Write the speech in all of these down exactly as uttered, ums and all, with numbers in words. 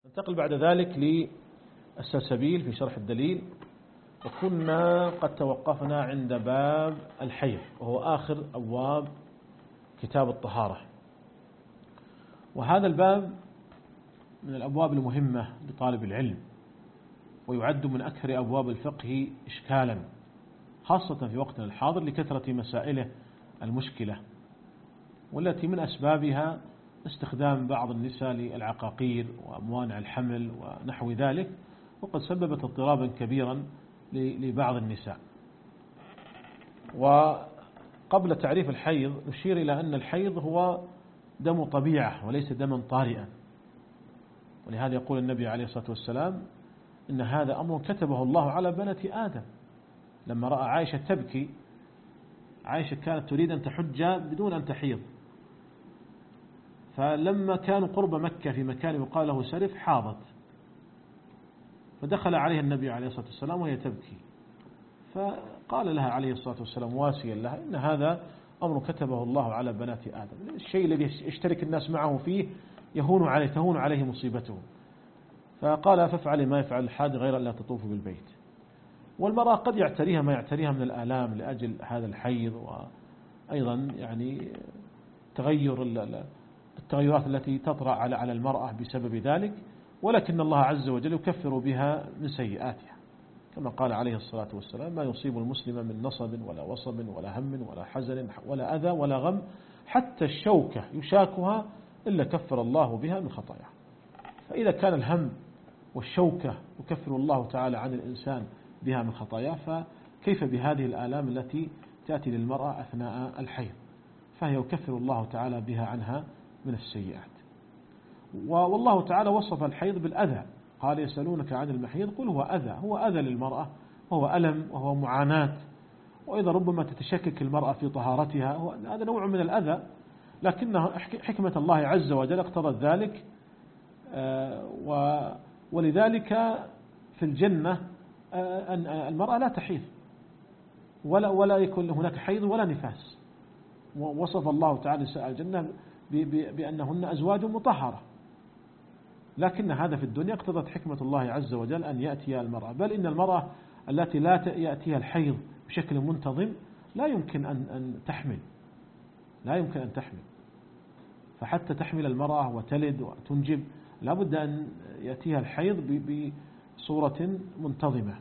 ننتقل بعد ذلك للسلسبيل في شرح الدليل، وكنا قد توقفنا عند باب الحيض وهو آخر أبواب كتاب الطهارة. وهذا الباب من الأبواب المهمة لطالب العلم، ويعد من أكثر أبواب الفقه إشكالا، خاصة في وقتنا الحاضر لكثرة مسائله المشكلة، والتي من أسبابها استخدام بعض النساء للعقاقير وموانع الحمل ونحو ذلك، وقد سببت اضطرابا كبيرا لبعض النساء. وقبل تعريف الحيض نشير إلى أن الحيض هو دم طبيعة وليس دما طارئا، ولهذا يقول النبي عليه الصلاة والسلام إن هذا أمر كتبه الله على بنات آدم. لما رأى عائشة تبكي، عائشة كانت تريد أن تحج بدون أن تحيض، فلما كانوا قرب مكة في مكان يقال له سرف حاضت، فدخل عليها النبي عليه الصلاة والسلام وهي تبكي، فقال لها عليه الصلاة والسلام واسيا لها إن هذا أمر كتبه الله على بنات آدم، الشيء الذي يشترك الناس معه فيه يهون عليه تهون عليه مصيبته، فقال فافعلي ما يفعل الحاج غير أن لا تطوف بالبيت. والمرأة قد يعتريها ما يعتريها من الآلام لأجل هذا الحيض، وأيضا يعني تغير التغيرات التي تطرأ على على المرأة بسبب ذلك، ولكن الله عز وجل يكفر بها من سيئاتها، كما قال عليه الصلاة والسلام ما يصيب المسلم من نصب ولا وصب ولا هم ولا حزن ولا أذى ولا غم حتى الشوكة يشاكها إلا كفر الله بها من خطاياه. فإذا كان الهم والشوكة يكفر الله تعالى عن الإنسان بها من خطاياه، فكيف بهذه الآلام التي تأتي للمرأة أثناء الحيض، فهي يكفر الله تعالى بها عنها من السيئات. والله تعالى وصف الحيض بالأذى، قال يسألونك عن المحيض قل هو أذى، هو أذى للمرأة وهو ألم وهو معاناة، وإذا ربما تتشكك المرأة في طهارتها، هذا نوع من الأذى، لكنه حكمة الله عز وجل اقتضت ذلك، ولذلك في الجنة أن المرأة لا تحيض ولا ولا يكون هناك حيض ولا نفاس، ووصف الله تعالى نساء الجنة بأنهن أزواج مطهرة، لكن هذا في الدنيا اقتضت حكمة الله عز وجل أن يأتي المرأة، بل إن المرأة التي لا يأتيها الحيض بشكل منتظم لا يمكن أن أن تحمل لا يمكن أن تحمل فحتى تحمل المرأة وتلد وتنجب لابد أن يأتيها الحيض بصورة منتظمة.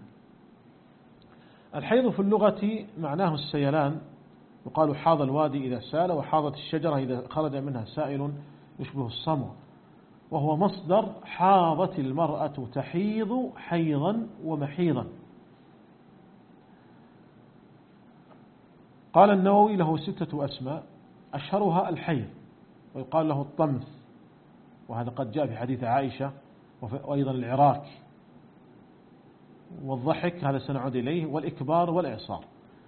الحيض في اللغة معناه السيلان، يقال حاض الوادي إذا سال، وحاضت الشجرة إذا خرج منها سائل يشبه الصمو، وهو مصدر حاضت المرأة تحيض حيضا ومحيضا. قال النووي له ستة أسماء أشهرها الحيض، ويقال له الطمث، وهذا قد جاء في حديث عائشة، وأيضا العراك والضحك، هذا سنعود إليه، والإكبار والإعصار.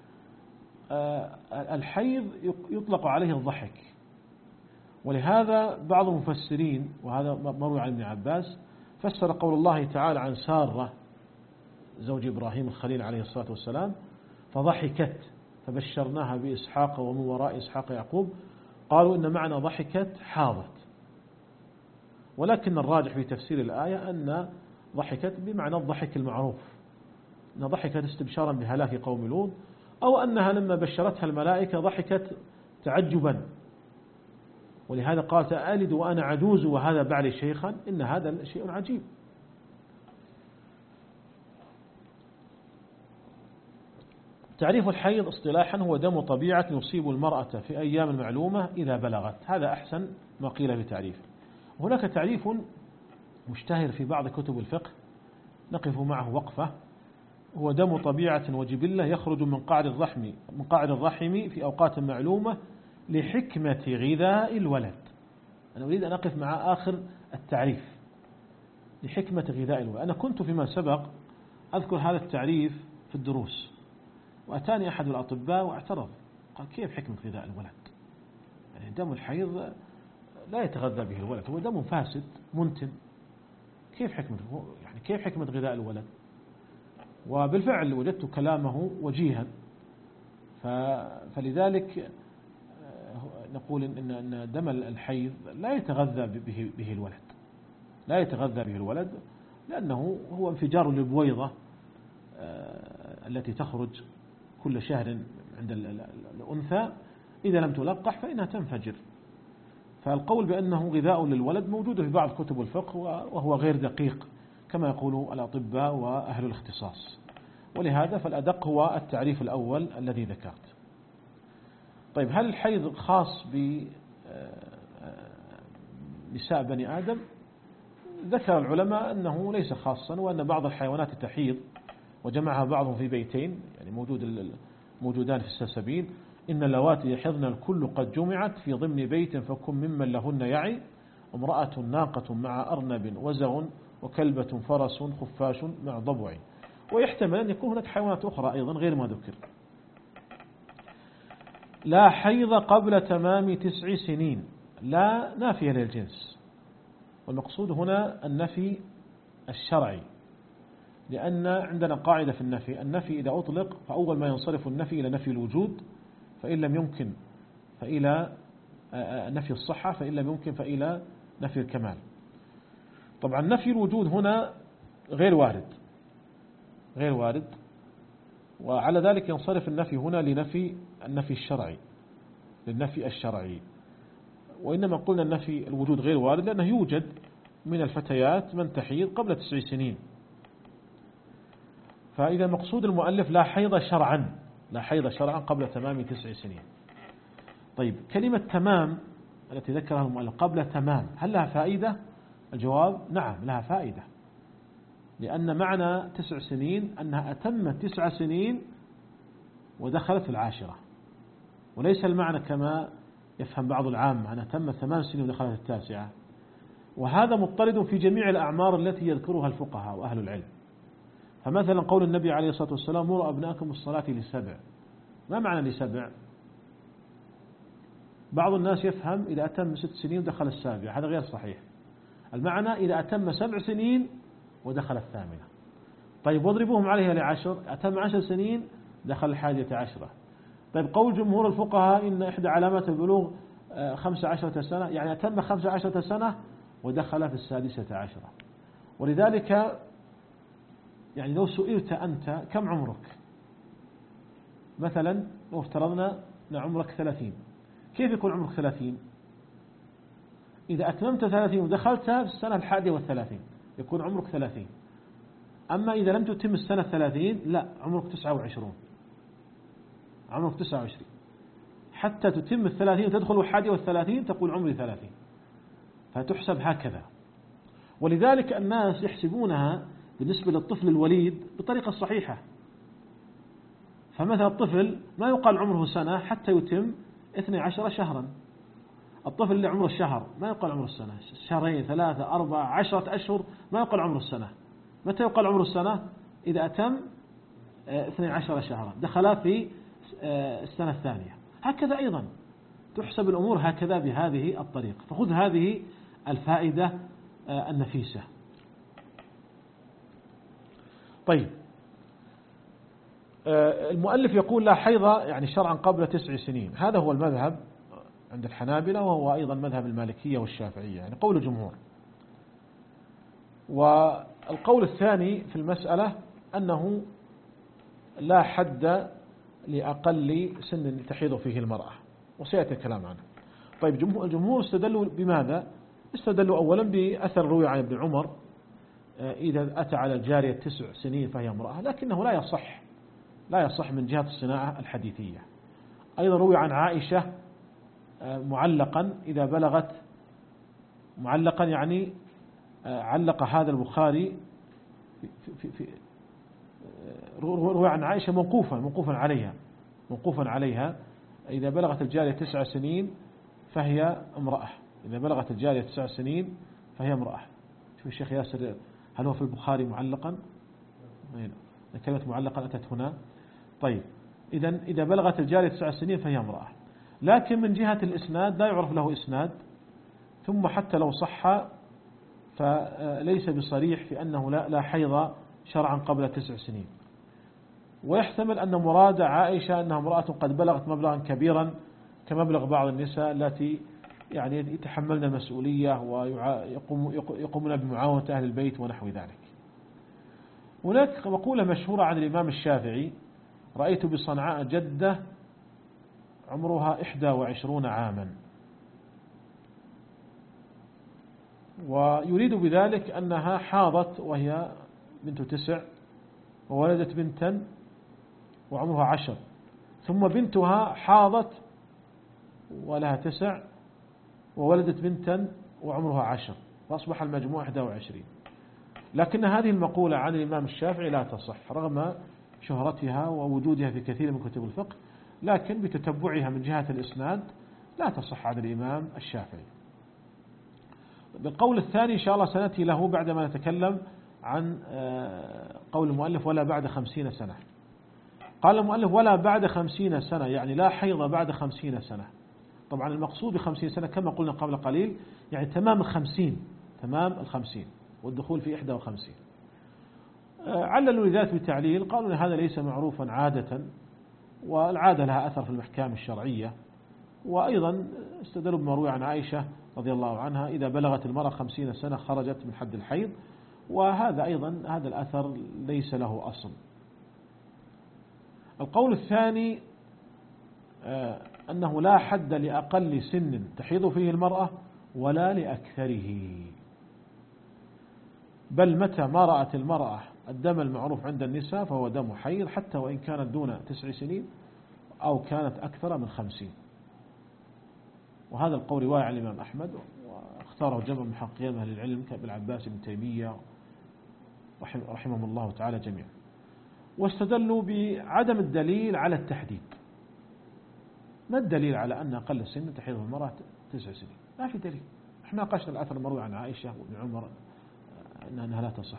الحيض يطلق عليه الضحك، ولهذا بعض المفسرين، وهذا مروي عن ابن عباس، فسر قول الله تعالى عن سارة زوج إبراهيم الخليل عليه الصلاة والسلام فضحكت فبشرناها بإسحاق ومن وراء إسحاق يعقوب، قالوا إن معنى ضحكت حاضت، ولكن الراجح في تفسير الآية أن ضحكت بمعنى الضحك المعروف، أن ضحكت استبشارا بهلاك قوم لوط، أو أنها لما بشرتها الملائكة ضحكت تعجبا، ولهذا قالت ألد وأنا عجوز وهذا بعلي شيخا، إن هذا شيء عجيب. تعريف الحيض اصطلاحا هو دم طبيعة يصيب المرأة في أيام المعلومة إذا بلغت، هذا أحسن ما قيل في تعريف. هناك تعريف مشتهر في بعض كتب الفقه نقف معه وقفة، هو دم طبيعة وجبلة يخرج من قعر الرحم من قعر الرحم في أوقات معلومة لحكمة غذاء الولد. أنا أريد أن أقف مع آخر التعريف، لحكمة غذاء الولد. أنا كنت فيما سبق أذكر هذا التعريف في الدروس، وأتاني أحد الأطباء واعترض، قال كيف حكمة غذاء الولد؟ يعني دم الحيض لا يتغذى به الولد، هو دم فاسد منتن، كيف حكمة يعني كيف حكمة غذاء الولد؟ وبالفعل وجدت كلامه وجيها، فلذلك نقول إن دم الحيض لا يتغذى به به الولد، لا يتغذى به الولد، لأنه هو انفجار للبويضة التي تخرج كل شهر عند الأنثى، إذا لم تلقح فإنها تنفجر. فالقول بأنه غذاء للولد موجود في بعض كتب الفقه، وهو غير دقيق كما يقول الأطباء وأهل الاختصاص، ولهذا فالأدق هو التعريف الأول الذي ذكرت. طيب، هل الحيض خاص بنساء بني آدم؟ ذكر العلماء أنه ليس خاصا، وأن بعض الحيوانات تحيض، وجمعها بعضهم في بيتين، يعني موجود موجودان في السلسبيل: إن اللواتي يحضن الكل قد جمعت في ضمن بيت فكن ممن لهن يعي، امرأة ناقة مع أرنب وزغ وكلبة فرس خفاش مع ضبع. ويحتمل أن يكون هناك حيوانات أخرى أيضا غير ما ذكر. لا حيض قبل تمام تسع سنين، لا نافية للجنس، والمقصود هنا النفي الشرعي، لأن عندنا قاعدة في النفي: النفي إذا أطلق فأول ما ينصرف النفي إلى نفي الوجود، فإن لم يمكن فإلى نفي الصحة، فإن لم يمكن فإلى نفي الكمال. طبعا نفي الوجود هنا غير وارد غير وارد وعلى ذلك ينصرف النفي هنا لنفي النفي الشرعي للنفي الشرعي. وإنما قلنا النفي الوجود غير وارد لأنه يوجد من الفتيات من تحيض قبل تسع سنين. فإذا مقصود المؤلف لا حيض شرعا، لا حيض شرعا قبل تمام تسع سنين. طيب، كلمة تمام التي ذكرها المؤلف قبل تمام، هل لها فائدة؟ الجواب نعم، لها فائدة، لأن معنى تسع سنين أنها أتمت تسع سنين ودخلت العاشرة، وليس المعنى كما يفهم بعض العامة أنها تمت ثمان سنين ودخلت التاسعة. وهذا مضطرد في جميع الأعمار التي يذكرها الفقهاء وأهل العلم. فمثلا قول النبي عليه الصلاة والسلام: مروا أبناءكم الصلاة لسبع، ما معنى لسبع؟ بعض الناس يفهم إذا أتم ست سنين ودخل السابعة، هذا غير صحيح. المعنى إذا أتم سبع سنين ودخل الثامنة. طيب، واضربوهم عليها لعشر، أتم عشر سنين دخل الحادية عشرة. طيب، قول جمهور الفقهاء إن إحدى علامات البلوغ خمس عشرة سنة، يعني أتم خمس عشرة سنة ودخل في السادسة عشرة. ولذلك يعني لو سئلت أنت كم عمرك، مثلا لو افترضنا أن عمرك ثلاثين، كيف يكون عمرك ثلاثين؟ إذا أتممت ثلاثين ودخلت في السنة الحادية والثلاثين يكون عمرك ثلاثين. أما إذا لم تتم السنة الثلاثين لا، عمرك تسعة وعشرون، عمرك تسعة وعشرين حتى تتم الثلاثين وتدخل الحادية والثلاثين تقول عمري ثلاثين، فتحسب هكذا. ولذلك الناس يحسبونها بالنسبة للطفل الوليد بطريقة صحيحة. فمثلا الطفل ما يقال عمره سنة حتى يتم اثني عشر شهرا. الطفل اللي عمره الشهر ما يقال عمره السنة، شهرين ثلاثة أربعة عشرة أشهر ما يقال عمره السنة. متى يقال عمره السنة؟ إذا أتم اثني عشر شهرا دخل في السنة الثانية. هكذا أيضا تحسب الأمور هكذا بهذه الطريقة. فخذ هذه الفائدة النفيسة. طيب، المؤلف يقول لا حيض يعني شرعا قبل تسع سنين، هذا هو المذهب عند الحنابلة، وهو أيضا مذهب المالكية والشافعية، يعني قول الجمهور. والقول الثاني في المسألة أنه لا حد لأقل سن تحيض فيه المرأة، وسيأتي الكلام عنه. طيب، الجمهور استدلوا بماذا؟ استدلوا أولا بأثر روي عن ابن عمر: إذا أتى على الجارية تسع سنين فهي امرأة، لكنه لا يصح لا يصح من جهة الصناعة الحديثية. أيضا روي عن عائشة معلقا إذا بلغت، معلقا يعني علق هذا البخاري في في في روي عن عائشة موقوفا موقوفا عليها موقوفا عليها إذا بلغت الجارية تسع سنين فهي امرأة، إذا بلغت الجارية تسع سنين فهي امرأة. شوف الشيخ ياسر، هل هو في البخاري معلقا؟ كلمة معلقا أتت هنا. طيب، إذا إذا بلغت الجارية تسع سنين فهي امرأة، لكن من جهة الإسناد لا يعرف له إسناد، ثم حتى لو صح فليس بصريح في أنه لا, لا حيض شرعا قبل تسع سنين. ويحتمل أن مراد عائشة أنها امرأة قد بلغت مبلغا كبيرا كمبلغ بعض النساء التي يعني يتحملن المسؤولية ويقومون بمعاونة أهل البيت ونحو ذلك. هناك مقولة مشهورة عن الإمام الشافعي: رأيت بصنعاء جدة عمرها إحدى وعشرون عاما، ويريد بذلك أنها حاضت وهي بنت تسع، وولدت بنتا وعمرها عشر، ثم بنتها حاضت ولها تسع وولدت بنتا وعمرها عشر، فأصبح المجموع إحدى وعشرين. لكن هذه المقولة عن الإمام الشافعي لا تصح رغم شهرتها ووجودها في كثير من كتب الفقه، لكن بتتبعها من جهة الإسناد لا تصح عن الإمام الشافعي. بالقول الثاني إن شاء الله سنأتي له بعدما نتكلم عن قول المؤلف ولا بعد خمسين سنة. قال المؤلف ولا بعد خمسين سنة، يعني لا حيض بعد خمسين سنة. طبعا المقصود بخمسين سنة كما قلنا قبل قليل يعني تمام الخمسين، تمام الخمسين والدخول في إحدى وخمسين. عللوا لذات بتعليل، قالوا هذا ليس معروفا عادة، والعادة لها أثر في الأحكام الشرعية، وأيضا استدلوا بما روي عن عائشة رضي الله عنها: إذا بلغت المرأة خمسين سنة خرجت من حد الحيض. وهذا أيضا هذا الأثر ليس له أصل. القول الثاني أنه لا حد لأقل سن تحيض فيه المرأة ولا لأكثره، بل متى ما رأت المرأة الدم المعروف عند النساء فهو دم حيض، حتى وإن كانت دون تسع سنين أو كانت أكثر من خمسين. وهذا القول رواية عن الإمام أحمد، واختاره جمع من محققين أهل العلم كابن عباس بن تيمية رحمهم الله تعالى جميعا. واستدلوا بعدم الدليل على التحديد. ما الدليل على أن أقل السن تحيض المرأة تسع سنين؟ ما في دليل. احنا ناقشنا الأثر المروي عن عائشة وابن عمر أنها لا تصح.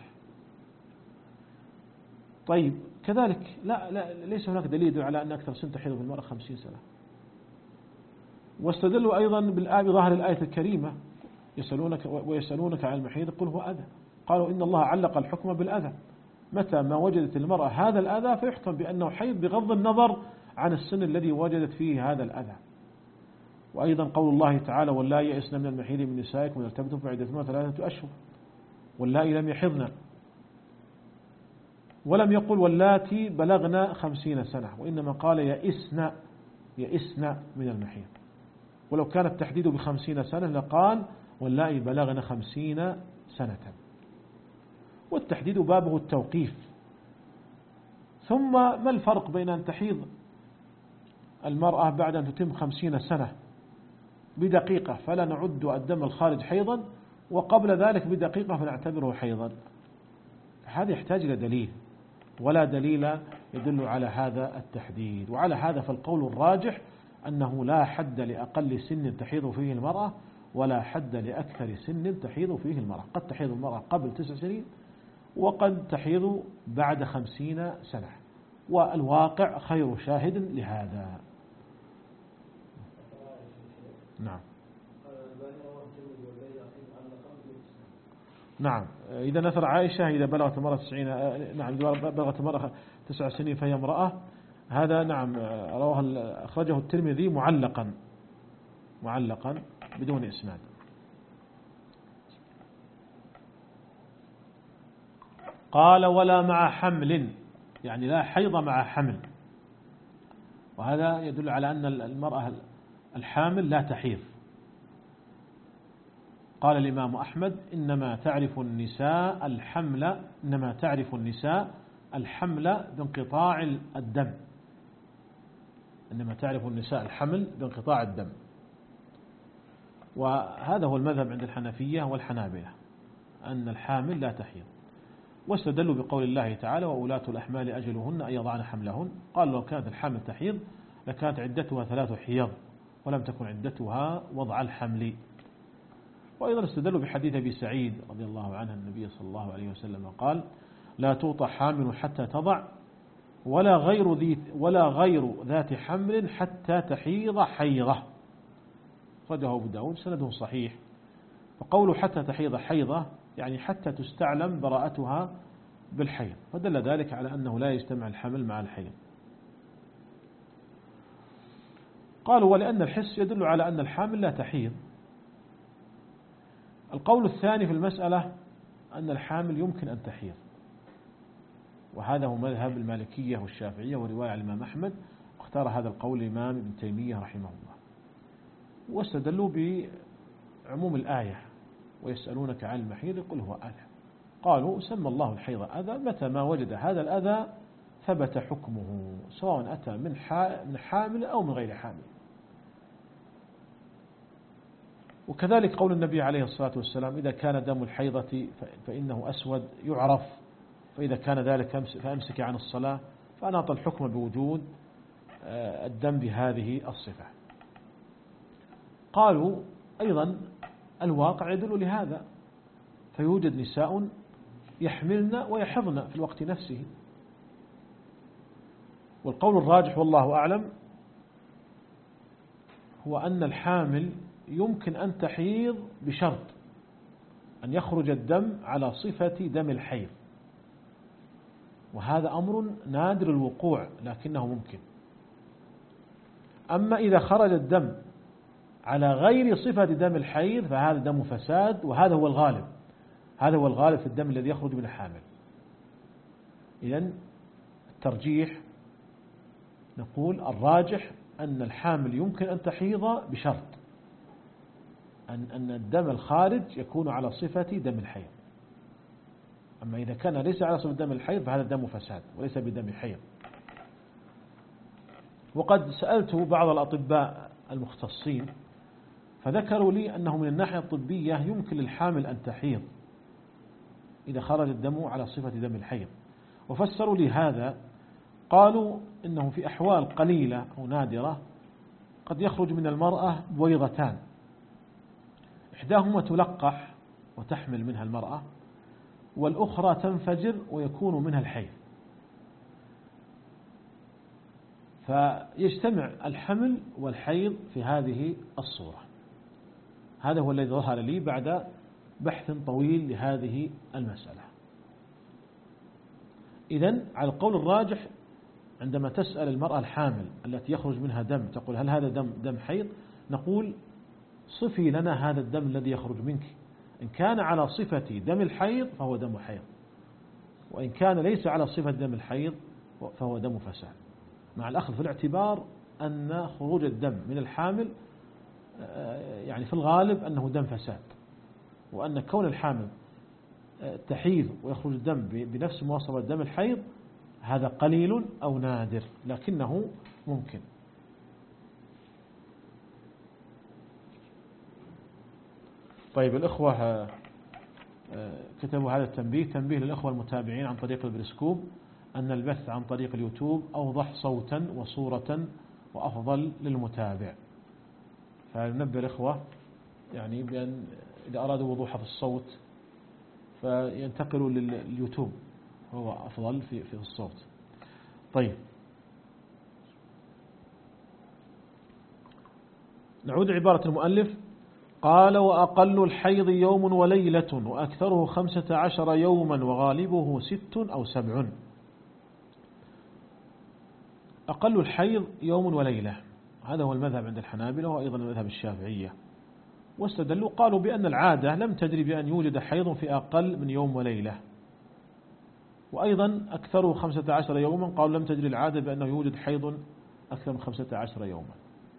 طيب كذلك لا, لا ليس هناك دليل على أن أكثر سن تحيض المرأة خمسين سنة. واستدلوا أيضا بالآية بظاهر الآية الكريمة: يسألونك ويسألونك عن المحيض قل هو أذى. قالوا إن الله علق الحكم بالأذى، متى ما وجدت المرأة هذا الأذى فيحكم بأنه حيض بغض النظر عن السن الذي وجدت فيه هذا الأذى. وأيضا قول الله تعالى: واللائي يئسن من المحيض من نسائكم إن ارتبتم فعدتهن ثلاثة أشهر واللائي لم يحضن. ولم يقل واللاتي بلغن خمسين سنة، وإنما قال يئسن يئسن من المحيض. ولو كان التحديد بخمسين سنة لقال واللائي بلغن خمسين سنة. والتحديد بابه التوقيف. ثم ما الفرق بين أن تحيض المرأة بعد أن تتم خمسين سنة بدقيقة فلا نعد الدم الخارج حيضا، وقبل ذلك بدقيقة فنعتبره حيضا؟ هذا يحتاج إلى دليل، ولا دليل يدل على هذا التحديد. وعلى هذا فالقول الراجح أنه لا حد لأقل سن تحيض فيه المرأة ولا حد لأكثر سن تحيض فيه المرأة. قد تحيض المرأة قبل تسع سنين وقد تحيض بعد خمسين سنة، والواقع خير شاهد لهذا. نعم نعم إذا نثر عائشة إذا بلغت المرأة تسعين نعم إذا بلغت المرأة تسع سنين فهي امرأة، هذا نعم رواه أخرجه الترمذي معلقا معلقا بدون إسناد. قال ولا مع حمل، يعني لا حيض مع حمل، وهذا يدل على أن المرأة الحامل لا تحيض. قال الإمام أحمد إنما تعرف النساء الحمل إنما تعرف النساء الحمل بانقطاع الدم إنما تعرف النساء الحمل بانقطاع الدم. وهذا هو المذهب عند الحنفية والحنابلة أن الحامل لا تحيض. واستدلوا بقول الله تعالى وأولاة الأحمال أجلهن أن يضعن حملهن. قال لو كانت الحامل تحيض لكانت عدتها ثلاث حيض ولم تكن عدتها وضع الحمل. وأيضا استدلوا بحديث أبي سعيد رضي الله عنه النبي صلى الله عليه وسلم قال لا توطى حامل حتى تضع ولا غير ذي ولا غير ذات حمل حتى تحيض حيضة. أخرجه أبو داود سنده صحيح. فقوله حتى تحيض حيضة يعني حتى تستعلم براءتها بالحيض، فدل ذلك على أنه لا يجتمع الحمل مع الحيض. قالوا ولأن الحس يدل على أن الحامل لا تحيض، القول الثاني في المسألة أن الحامل يمكن أن تحيض، وهذا هو مذهب المالكية والشافعية ورواية عن الإمام أحمد، واختار هذا القول الإمام ابن تيمية رحمه الله، واستدلوا بعموم الآية ويسألونك عن المحيض قل هو أذى. قالوا سمى الله الحيض أذى متى ما وجد هذا الأذى ثبت حكمه سواء أتى من من حامل أو من غير حامل. وكذلك قول النبي عليه الصلاة والسلام إذا كان دم الحيضة فإنه أسود يعرف، فإذا كان ذلك فأمسك عن الصلاة، فأناط الحكم بوجود الدم بهذه الصفة. قالوا أيضا الواقع يدل لهذا، فيوجد نساء يحملن ويحضن في الوقت نفسه. والقول الراجح والله أعلم هو أن الحامل يمكن أن تحيض بشرط أن يخرج الدم على صفة دم الحيض، وهذا أمر نادر الوقوع لكنه ممكن. أما إذا خرج الدم على غير صفة دم الحيض فهذا دم فساد، وهذا هو الغالب، هذا هو الغالب في الدم الذي يخرج من الحامل. إذن الترجيح نقول الراجح أن الحامل يمكن أن تحيض بشرط أن أن الدم الخارج يكون على صفة دم الحيض. أما إذا كان ليس على صفة دم الحيض فهذا دم فساد وليس بدم حيض. وقد سألت بعض الأطباء المختصين فذكروا لي أنه من الناحية الطبية يمكن للحامل أن تحيض إذا خرج الدم على صفة دم الحيض، وفسروا لي هذا قالوا إنه في أحوال قليلة أو نادرة قد يخرج من المرأة بويضتان، إحداهما تلقح وتحمل منها المرأة، والأخرى تنفجر ويكون منها الحيض، فيجتمع الحمل والحيض في هذه الصورة. هذا هو الذي ظهر لي بعد بحث طويل لهذه المسألة. إذن على القول الراجح عندما تسأل المرأة الحامل التي يخرج منها دم تقول هل هذا دم دم حيض، نقول صفي لنا هذا الدم الذي يخرج منك، إن كان على صفة دم الحيض فهو دم حيض، وإن كان ليس على صفة دم الحيض فهو دم فساد، مع الأخذ في الاعتبار أن خروج الدم من الحامل يعني في الغالب أنه دم فساد، وأن كون الحامل تحيض ويخرج الدم بنفس مواصفة دم الحيض هذا قليل أو نادر لكنه ممكن. طيب الإخوة كتبوا هذا التنبيه، تنبيه للإخوة المتابعين عن طريق البريسكوب أن البث عن طريق اليوتيوب أوضح صوتا وصورة وأفضل للمتابع، فننبه الإخوة يعني بأن إذا أرادوا وضوح في الصوت فينتقلوا لليوتيوب هو أفضل في في الصوت. طيب نعود عبارة المؤلف قال وأقل الحيض يوم وليلة وأكثره خمسة عشر يوما وغالبه ست أو سبع. أقل الحيض يوم وليلة، هذا هو المذهب عند الحنابلة وأيضا المذهب الشافعية، واستدلوا قالوا بأن العادة لم تجري بأن يوجد حيض في أقل من يوم وليلة، وأيضا أكثره خمسة عشر يوما قالوا لم تجري العادة بأنه يوجد حيض أكثر من خمسة عشر يوما.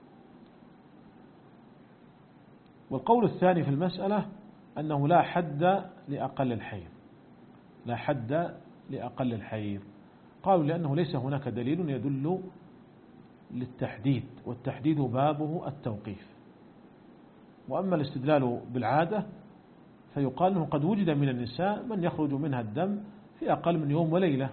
والقول الثاني في المسألة أنه لا حد لأقل الحيض، لا حد لأقل الحيض، قالوا لأنه ليس هناك دليل يدل للتحديد، والتحديد بابه التوقيف. وأما الاستدلال بالعادة فيقال أنه قد وجد من النساء من يخرج منها الدم في أقل من يوم وليلة،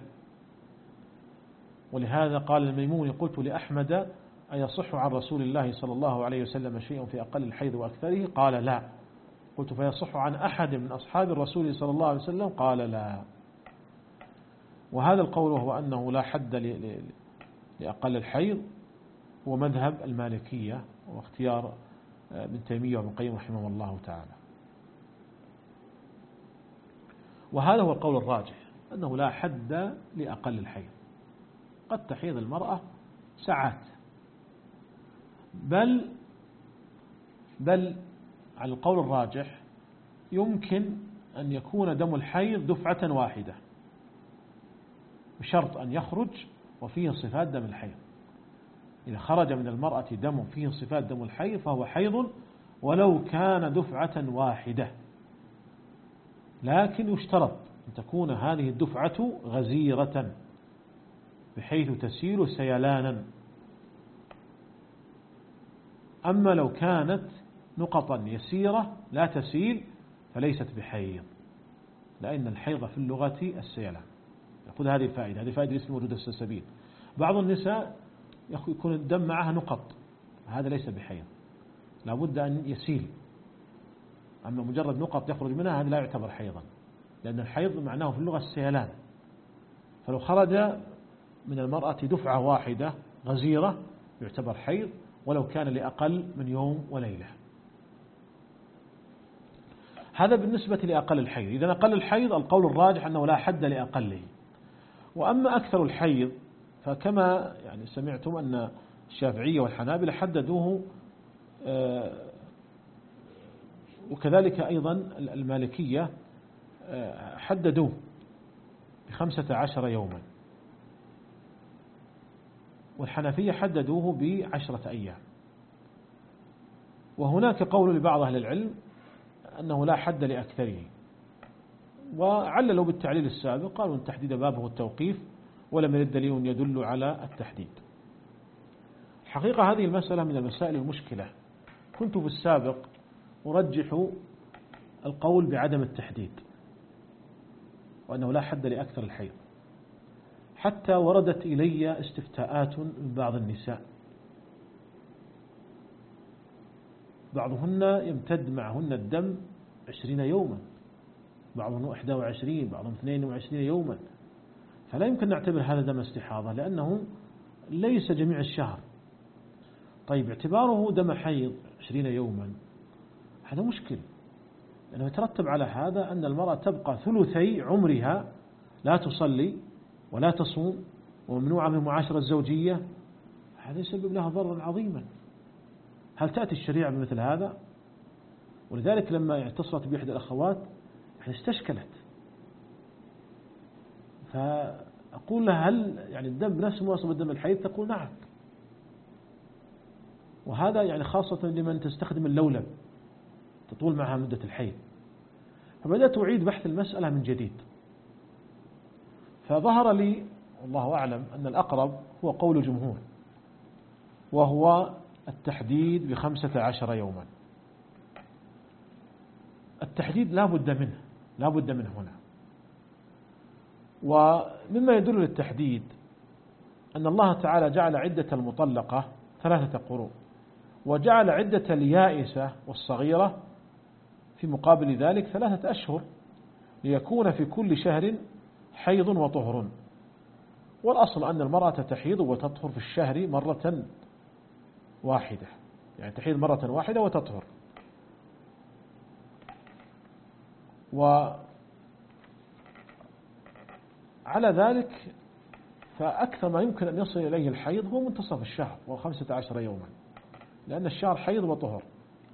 ولهذا قال الميمون قلت لأحمد أيصح عن رسول الله صلى الله عليه وسلم شيء في أقل الحيض وأكثره؟ قال لا. قلت فيصح عن أحد من أصحاب الرسول صلى الله عليه وسلم؟ قال لا. وهذا القول وهو أنه لا حد لأقل الحيض هو مذهب المالكية واختيار ابن تيمية وابن القيم رحمه الله تعالى، وهذا هو القول الراجح أنه لا حد لأقل الحيض، قد تحيض المرأة ساعات، بل بل على القول الراجح يمكن أن يكون دم الحيض دفعة واحدة بشرط أن يخرج وفيه صفات دم الحيض. إذا خرج من المرأة دم فيه صفات دم الحيض فهو حيض ولو كان دفعة واحدة، لكن يشترط أن تكون هذه الدفعة غزيرة بحيث تسيل سيلانا. أما لو كانت نقطا يسيرة لا تسيل فليست بحيض، لأن الحيض في اللغة السيلان. يأخذ هذه الفائدة، هذه فائدة ليست موجودة في السلسبيل. بعض النساء يكون الدم معها نقط، هذا ليس بحيض، لابد أن يسيل. أما مجرد نقط يخرج منها هذا لا يعتبر حيضا، لأن الحيض معناه في اللغة السيلان. فلو خرج من المرأة دفعة واحدة غزيرة يعتبر حيض ولو كان لأقل من يوم وليلة. هذا بالنسبة لأقل الحيض. إذا أقل الحيض القول الراجح أنه لا حد لأقله. وأما أكثر الحيض فكما يعني سمعتم أن الشافعية والحنابلة حددوه، وكذلك أيضا المالكية حددوه بخمسة عشر يوما، والحنفية حددوه بعشرة أيام. وهناك قول لبعض أهل العلم أنه لا حد لأكثره، وعللوا بالتعليل السابق، قالوا أن تحديد بابه التوقيف ولم يرد دليل يدل على التحديد. حقيقة هذه المسألة من المسائل المشكلة. كنت في السابق أرجح القول بعدم التحديد وأنه لا حد لأكثر الحيض، حتى وردت إلي استفتاءات من بعض النساء، بعضهن يمتد معهن الدم عشرين يوما، بعضهم واحدة وعشرين، بعضهم اثنين وعشرين يوما. فلا يمكن نعتبر هذا دم استحاضة لأنه ليس جميع الشهر. طيب اعتباره دم حيض عشرين يوما هذا مشكل، لأنه يترتب على هذا أن المرأة تبقى ثلثي عمرها لا تصلي ولا تصوم وممنوعة من المعاشرة الزوجية. هذا يسبب لها ضررا عظيما. هل تأتي الشريعة بمثل هذا؟ ولذلك لما اتصلت بإحدى الأخوات يعني استشكلت، فأقول لها هل يعني الدم نفس مواصف الدم الحيض؟ تقول نعم. وهذا يعني خاصة لمن تستخدم اللولب تطول معها مدة الحيض. فبدأت أعيد بحث المسألة من جديد، فظهر لي والله أعلم أن الأقرب هو قول الجمهور، وهو التحديد بخمسة عشر يوما. التحديد لا بد منه، لا بد منه هنا. ومما يدل للتحديد أن الله تعالى جعل عدة المطلقة ثلاثة قروء، وجعل عدة اليائسة والصغيرة في مقابل ذلك ثلاثة أشهر، ليكون في كل شهر حيض وطهر. والأصل أن المرأة تحيض وتطهر في الشهر مرة واحدة، يعني تحيض مرة واحدة وتطهر. وعلى ذلك فأكثر ما يمكن أن يصل إليه الحيض هو منتصف الشهر وخمسة عشر يوما، لأن الشهر حيض وطهر.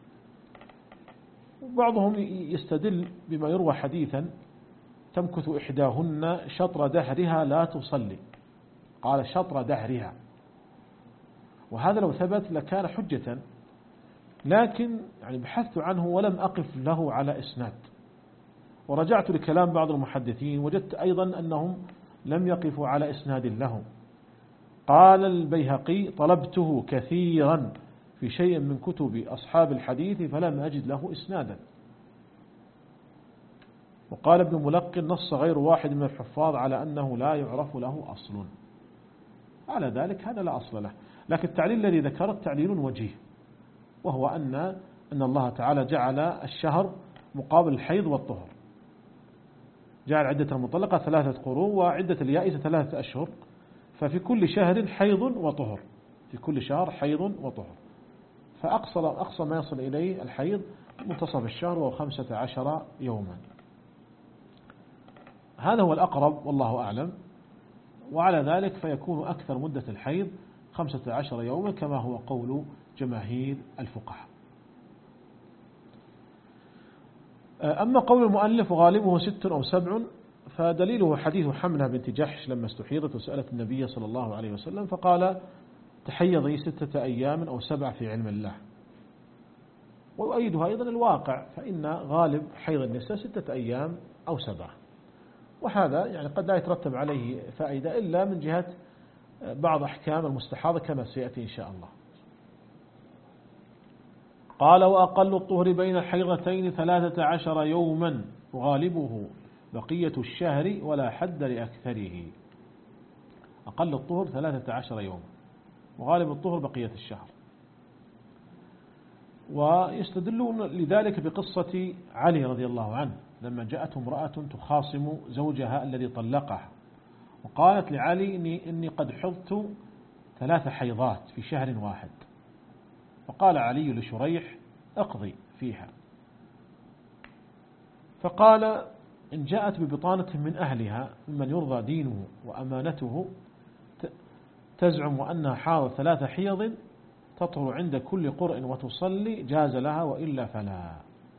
وبعضهم يستدل بما يروى حديثا تمكث إحداهن شطر دهرها لا تصلي، قال شطر دهرها، وهذا لو ثبت لكان حجة، لكن يعني بحثت عنه ولم أقف له على إسناد، ورجعت لكلام بعض المحدثين وجدت أيضا أنهم لم يقفوا على إسناد لهم. قال البيهقي طلبته كثيرا في شيء من كتب أصحاب الحديث فلم أجد له إسنادا. وقال ابن ملقن نص غير واحد من الحفاظ على أنه لا يعرف له أصل. على ذلك هذا لا أصل له، لكن التعليل الذي ذكرت تعليل وجيه، وهو أن أن الله تعالى جعل الشهر مقابل الحيض والطهر، جعل عدة المطلقة ثلاثة قروء وعدة اليائسة ثلاثة أشهر، ففي كل شهر حيض وطهر، في كل شهر حيض وطهر. فأقصى أقصى ما يصل إليه الحيض منتصف الشهر وهو خمسة عشر يوما. هذا هو الأقرب والله أعلم. وعلى ذلك فيكون أكثر مدة الحيض خمسة عشر يوما كما هو قول جماهير الفقهاء. أما قول المؤلف وغالبه ست أو سبع فدليله حديث حملة بنت جحش لما استحيضت وسألت النبي صلى الله عليه وسلم فقال تحيضي ستة أيام أو سبع في علم الله. ويؤيدها أيضا الواقع، فإن غالب حيض النساء ستة أيام أو سبعة، وهذا يعني قد لا يترتب عليه فائدة إلا من جهة بعض أحكام المستحاضة كما سيأتي إن شاء الله. قال وأقل الطهر بين الحيضتين ثلاثة عشر يوما وغالبه بقية الشهر ولا حد لأكثره. أقل الطهر ثلاثة عشر يوما وغالب الطهر بقية الشهر. ويستدلون لذلك بقصة علي رضي الله عنه لما جاءت امرأة تخاصم زوجها الذي طلقها وقالت لعلي إني, إني قد حضت ثلاث حيضات في شهر واحد، فقال علي لشريح اقضي فيها. فقال إن جاءت ببطانة من أهلها ممن يرضى دينه وأمانته تزعم أنها حاضت ثلاث حيض تطهر عند كل قرء وتصلي جاز لها وإلا فلا.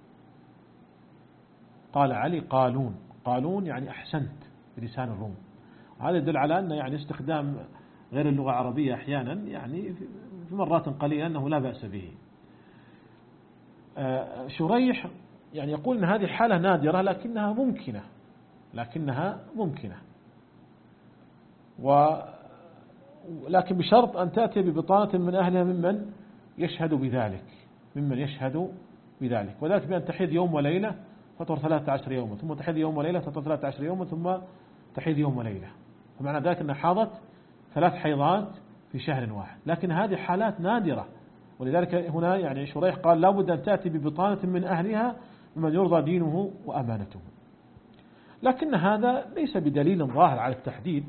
قال علي قالون، قالون يعني أحسنت بلسان الروم. هذا يدل على أن يعني استخدام غير اللغة العربية أحيانا يعني في مرات قليلة أنه لا بأس به. شريح يعني يقول أن هذه حالة نادرة لكنها ممكنة، لكنها ممكنة و لكن بشرط أن تأتي ببطانة من أهلها ممن يشهد بذلك، ممن يشهد بذلك، وذلك بأن تحيض يوم وليلة تطهر ثلاثة عشر يوما، ثم تحيض يوم وليلة تطهر ثلاثة عشر يوما، ثم تحيض يوم وليلة، فمعنى ذلك أنها حاضت ثلاث حيضات في شهر واحد، لكن هذه حالات نادرة. ولذلك هنا يعني شريح قال لا بد أن تأتي ببطانة من أهلها ممن يرضى دينه وأمانته. لكن هذا ليس بدليل ظاهر على التحديد،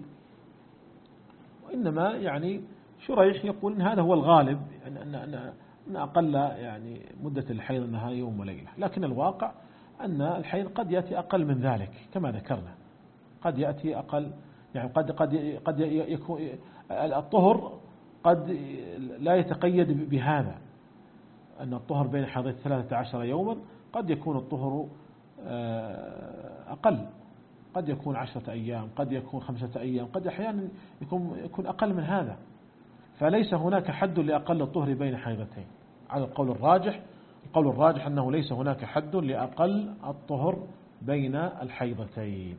وإنما يعني شريح يقول إن هذا هو الغالب، أن أن أن أقل يعني مدة الحيض أنها يوم وليلة، لكن الواقع أن الحيض قد يأتي أقل من ذلك كما ذكرنا، قد يأتي أقل يعني قد قد قد يكون الطهر قد لا يتقيد بهذا، أن الطهر بين حيض ثلاثة عشر يوما قد يكون الطهر أقل، قد يكون عشرة أيام، قد يكون خمسة أيام، قد أحيانا يكون يكون أقل من هذا. فليس هناك حد لأقل الطهر بين حيضتين على القول الراجح. القول الراجح أنه ليس هناك حد لأقل الطهر بين الحيضتين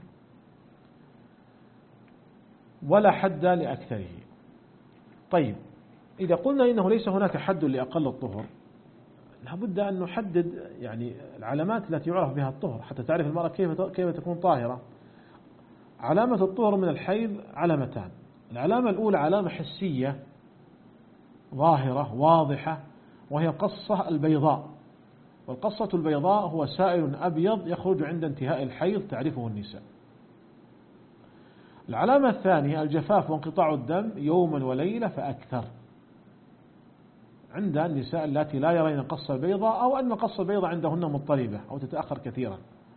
ولا حد لأكثره. طيب إذا قلنا إنه ليس هناك حد لأقل الطهر لابد أن نحدد يعني العلامات التي يعرف بها الطهر حتى تعرف المرأة كيف كيف تكون طاهرة. علامة الطهر من الحيض علامتان. العلامة الأولى علامة حسية ظاهرة واضحة وهي القصة البيضاء، والقصة البيضاء هو سائل أبيض يخرج عند انتهاء الحيض تعرفه النساء. العلامة الثانية الجفاف وانقطاع الدم يوما وليلة فأكثر عند النساء التي لا يرين القصة البيضاء أو أن القصة البيضاء عندهن مضطربة أو تتأخر كثيرا.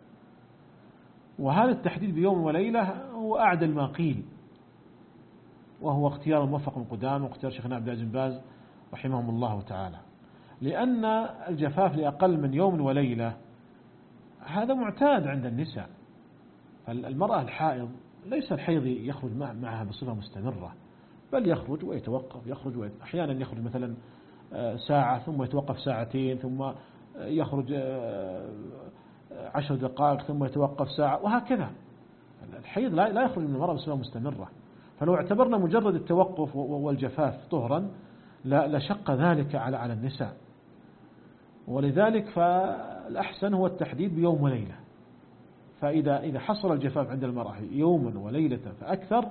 وهذا التحديد بيوم وليلة هو أعدل ما قيل، وهو اختيار موفق من قدام واختيار شيخنا عبد العزيز بن باز رحمهم الله تعالى، لأن الجفاف لأقل من يوم وليلة هذا معتاد عند النساء. فالمرأة الحائض ليس الحيض يخرج معها بصفة مستمرة، بل يخرج ويتوقف، يخرج ويت... أحيانا يخرج مثلا ساعة ثم يتوقف ساعتين، ثم يخرج عشر دقائق ثم يتوقف ساعة، وهكذا. الحيض لا يخرج من المرأة بصفة مستمرة. فلو اعتبرنا مجرد التوقف والجفاف طهرا لشق ذلك على على النساء، ولذلك فالأحسن هو التحديد بيوم وليلة. فإذا إذا حصل الجفاف عند المرأة يوما وليلة فأكثر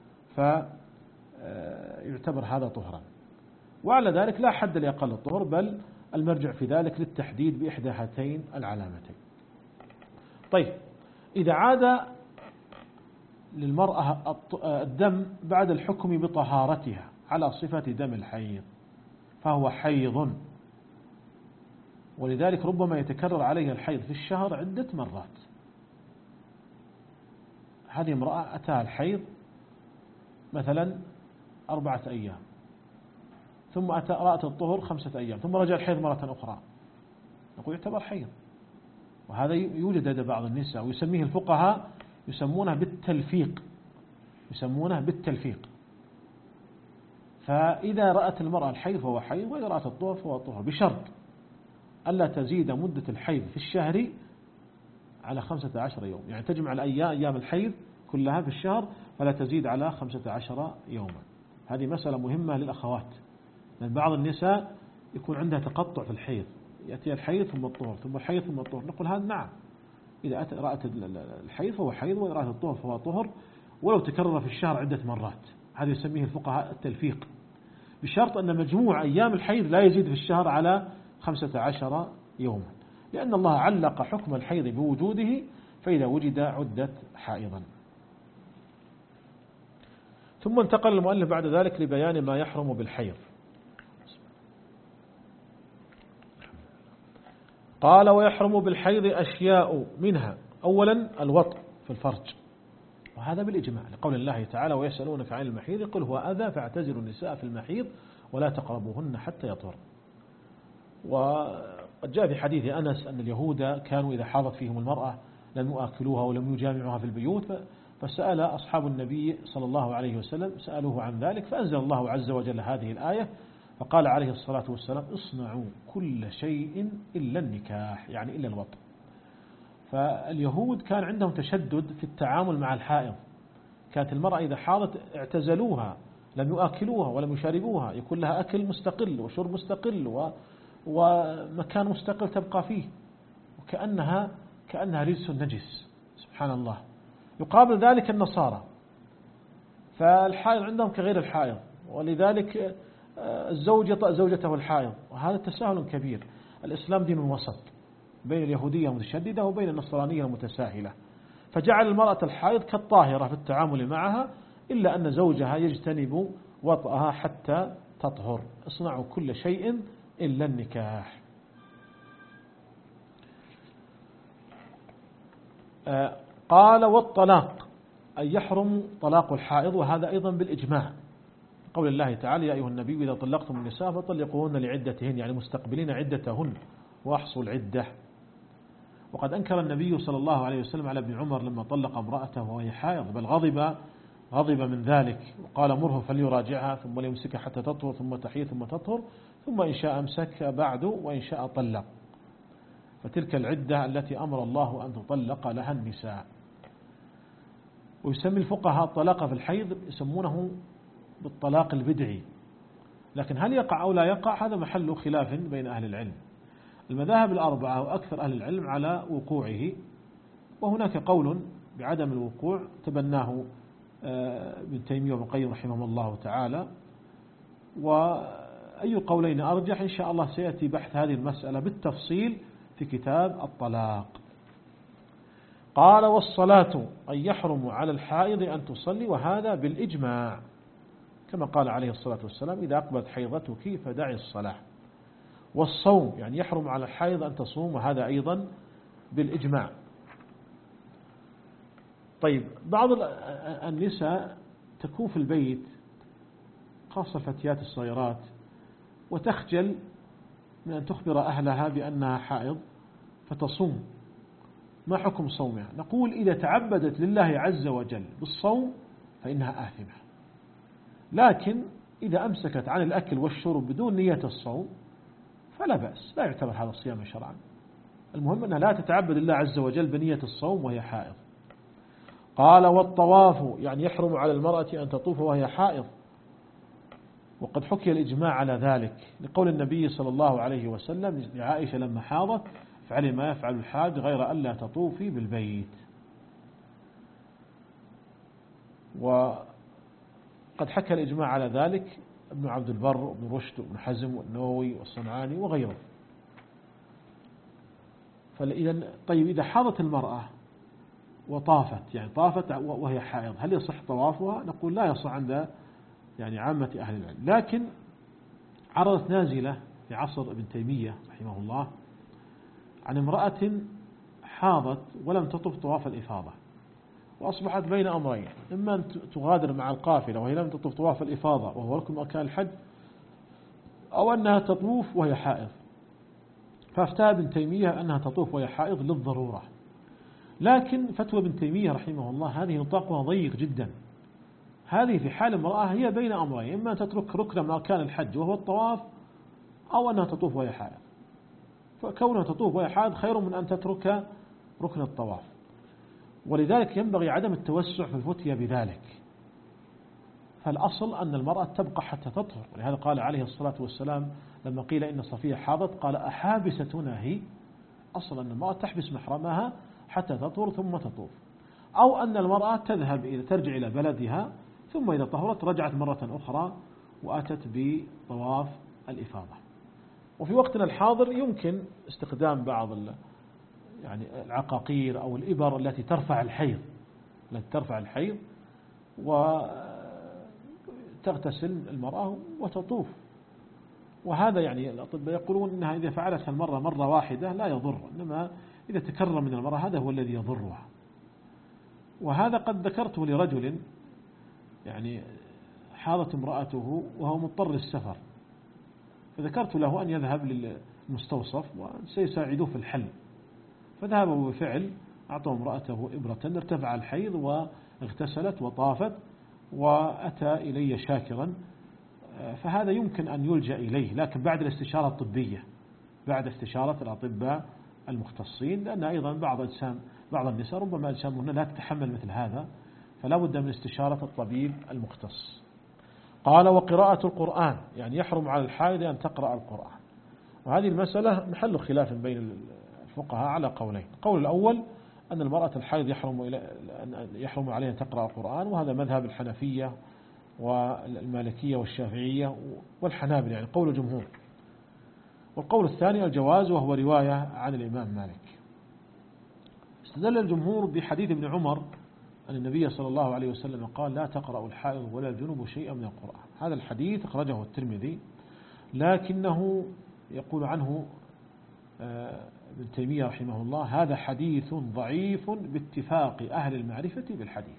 فيعتبر هذا طهرا، وعلى ذلك لا حد لأقل الطهر، بل المرجع في ذلك للتحديد بإحدى هاتين العلامتين. طيب إذا عاد للمرأة الدم بعد الحكم بطهارتها على صفة دم الحيض فهو حيض، ولذلك ربما يتكرر عليها الحيض في الشهر عدة مرات. هذه امرأة أتاها الحيض مثلا أربعة أيام، ثم أتى رأت الطهر خمسة أيام، ثم رجع الحيض مرة أخرى، نقول يعتبر حيض. وهذا يوجد لدى بعض النساء ويسميه الفقهاء يسمونه بالتلفيق، يسمونه بالتلفيق. فإذا رأت المرأة الحيض فهو حيض، وإذا رأت الطهر فهو طهر، بشرط ألا تزيد مدة الحيض في الشهر على خمسة عشر يوم، يعني تجمع الأيام أيام الحيض كلها في الشهر فلا تزيد على خمسة عشر يوما. هذه مسألة مهمة للأخوات، لأن بعض النساء يكون عندها تقطع في الحيض، يأتي الحيض ثم الطهر ثم الحيض ثم الطهر. نقول هذا نعم، إذا رأت الحيض فهو حيض، وإذا رأت الطهر فهو طهر، ولو تكرر في الشهر عدة مرات. هذا يسميه الفقهاء التلفيق، بشرط أن مجموع أيام الحيض لا يزيد في الشهر على خمسة عشر يوما، لأن الله علق حكم الحيض بوجوده، فإذا وجد عدة حائضا. ثم انتقل المؤلف بعد ذلك لبيان ما يحرم بالحيض. قال: ويحرم بالحيض أشياء، منها أولا الوطء في الفرج، وهذا بالإجماع لقول الله تعالى: ويسألونك عن المحيض قل هو أذى فاعتزلوا النساء في المحيض ولا تقربوهن حتى يطهرن. وقد جاء في حديث أنس أن اليهود كانوا إذا حاضت فيهم المرأة لم يؤكلوها ولم يجامعوها في البيوت، فسأل أصحاب النبي صلى الله عليه وسلم سألوه عن ذلك، فأنزل الله عز وجل هذه الآية، فقال عليه الصلاة والسلام: اصنعوا كل شيء إلا النكاح، يعني إلا الوطء. فاليهود كان عندهم تشدد في التعامل مع الحائض، كانت المرأة إذا حاضت اعتزلوها، لم يؤكلوها ولم يشاربوها، يكون لها أكل مستقل وشرب مستقل و ومكان مستقل تبقى فيه، وكأنها كأنها رجس نجس. سبحان الله. يقابل ذلك النصارى، فالحائض عندهم كغير الحائض، ولذلك الزوج يطأ زوجته الحائض، وهذا تساهل كبير. الإسلام دين وسط بين اليهودية المتشددة وبين النصرانية المتساهلة، فجعل المرأة الحائض كالطاهرة في التعامل معها، إلا أن زوجها يجتنب وطئها حتى تطهر. اصنعوا كل شيء إلا النكاح. قال: والطلاق، أي يحرم طلاق الحائض، وهذا أيضا بالإجماع قول الله تعالى: يا أيها النبي إذا طلقتم النساء فطلقوهن لعدتهن، يعني مستقبلين عدتهن واحصوا العدة. وقد أنكر النبي صلى الله عليه وسلم على ابن عمر لما طلق امرأته وهي حائض، بل غضب غضب من ذلك، وقال: مره فليراجعها ثم ليمسكها حتى تطهر ثم تحيض ثم تطهر ثم إن شاء أمسك بعد وإن شاء طلق. فتلك العدة التي أمر الله أن تطلق لها النساء. ويسمي الفقهاء الطلاق في الحيض يسمونه بالطلاق البدعي، لكن هل يقع أو لا يقع هذا محل خلاف بين أهل العلم. المذاهب الأربعة وأكثر أهل العلم على وقوعه، وهناك قول بعدم الوقوع تبناه ابن تيمية وابن القيم رحمه الله تعالى. وأي القولين أرجح إن شاء الله سيأتي بحث هذه المسألة بالتفصيل في كتاب الطلاق. قال: والصلاة، أي يحرم على الحائض أن تصلي، وهذا بالإجماع كما قال عليه الصلاة والسلام: إذا أقبلت حيضتك فدعي الصلاة. والصوم، يعني يحرم على الحائض أن تصوم، وهذا أيضا بالإجماع. طيب، بعض النساء تكون في البيت، خاصة الفتيات الصغيرات، وتخجل من أن تخبر أهلها بأنها حائض فتصوم. ما حكم صومها؟ نقول: إذا تعبدت لله عز وجل بالصوم فإنها آثمة، لكن إذا أمسكت عن الأكل والشرب بدون نية الصوم فلا بأس، لا يعتبر هذا الصيام شرعا. المهم أنها لا تتعبد الله عز وجل بنية الصوم وهي حائض. قال: والطواف، يعني يحرم على المرأة أن تطوف وهي حائض، وقد حكي الإجماع على ذلك لقول النبي صلى الله عليه وسلم لعائشة لما حاضت: افعلي ما يفعل الحاج غير أن لا تطوفي بالبيت. وقد حكى الإجماع على ذلك ابن عبد البر وابن رشد وابن حزم والنووي والصنعاني وغيره. فإذا طيب، إذا حاضت المرأة وطافت، يعني طافت وهي حائض، هل يصح طوافها؟ نقول: لا يصح عند يعني عامة أهل العلم. لكن عرضت نازلة في عصر ابن تيمية رحمه الله عن امرأة حاضت ولم تطف طواف الإفاضة، وأصبحت بين أمرين: إما أن تغادر مع القافلة وهي لم تطف طواف الإفاضة وهو ركن أركان الحج، أو أنها تطوف وهي حائض. فافتى ابن تيمية أنها تطوف وهي حائض للضرورة. لكن فتوى ابن تيمية رحمه الله هذه نطاقها ضيق جدا. هذه في حال امرأة هي بين أمرين، إما تترك ركن من أركان الحج وهو الطواف، أو أنها تطوف وهي حائض. فكونها تطوف وهي حائض خير من أن تترك ركن الطواف، ولذلك ينبغي عدم التوسع في الفتية بذلك. فالأصل أن المرأة تبقى حتى تطهر، ولهذا قال عليه الصلاة والسلام لما قيل إن صفية حاضت قال أحابستنا هي؟ أصل أن المرأة تحبس محرمها حتى تطهر ثم تطوف، أو أن المرأة تذهب إلى ترجع إلى بلدها ثم إذا طهرت رجعت مرة أخرى وأتت بطواف الإفاضة. وفي وقتنا الحاضر يمكن استخدام بعض يعني العقاقير أو الإبر التي ترفع الحيض التي ترفع الحيض وتغتسل المرأة وتطوف. وهذا يعني الأطباء يقولون إنها إذا فعلتها المرة مرة واحدة لا يضر، إنما إذا تكرر من المرأة هذا هو الذي يضرها. وهذا قد ذكرته لرجل يعني حاضت امرأته وهو مضطر للسفر، فذكرت له أن يذهب للمستوصف وسيساعدوه في الحل، فذهب وبفعل أعطوا امرأته إبرة ارتفع الحيض واغتسلت وطافت وأتى إلي شاكرا. فهذا يمكن أن يلجأ إليه، لكن بعد الاستشارة الطبية، بعد استشارة الأطباء المختصين، لأن أيضا بعض أجسام بعض النساء ربما أجسامهن لا تتحمل مثل هذا، فلا بد من استشارة الطبيب المختص. قال وقراءة القرآن، يعني يحرم على الحائض أن تقرأ القرآن. وهذه المسألة محل خلاف بين الفقهاء على قولين. القول الأول أن المرأة الحائض يحرم إلى يحرم عليها أن تقرأ القرآن، وهذا مذهب الحنفية والمالكية والشافعية والحنابلة، يعني قول الجمهور. والقول الثاني الجواز، وهو رواية عن الإمام مالك. استدل الجمهور بحديث ابن عمر أن النبي صلى الله عليه وسلم قال لا تقرأ الحائض ولا الجنوب شيئا من القرآن. هذا الحديث أخرجه الترمذي، لكنه يقول عنه ابن تيمية رحمه الله هذا حديث ضعيف باتفاق أهل المعرفة بالحديث.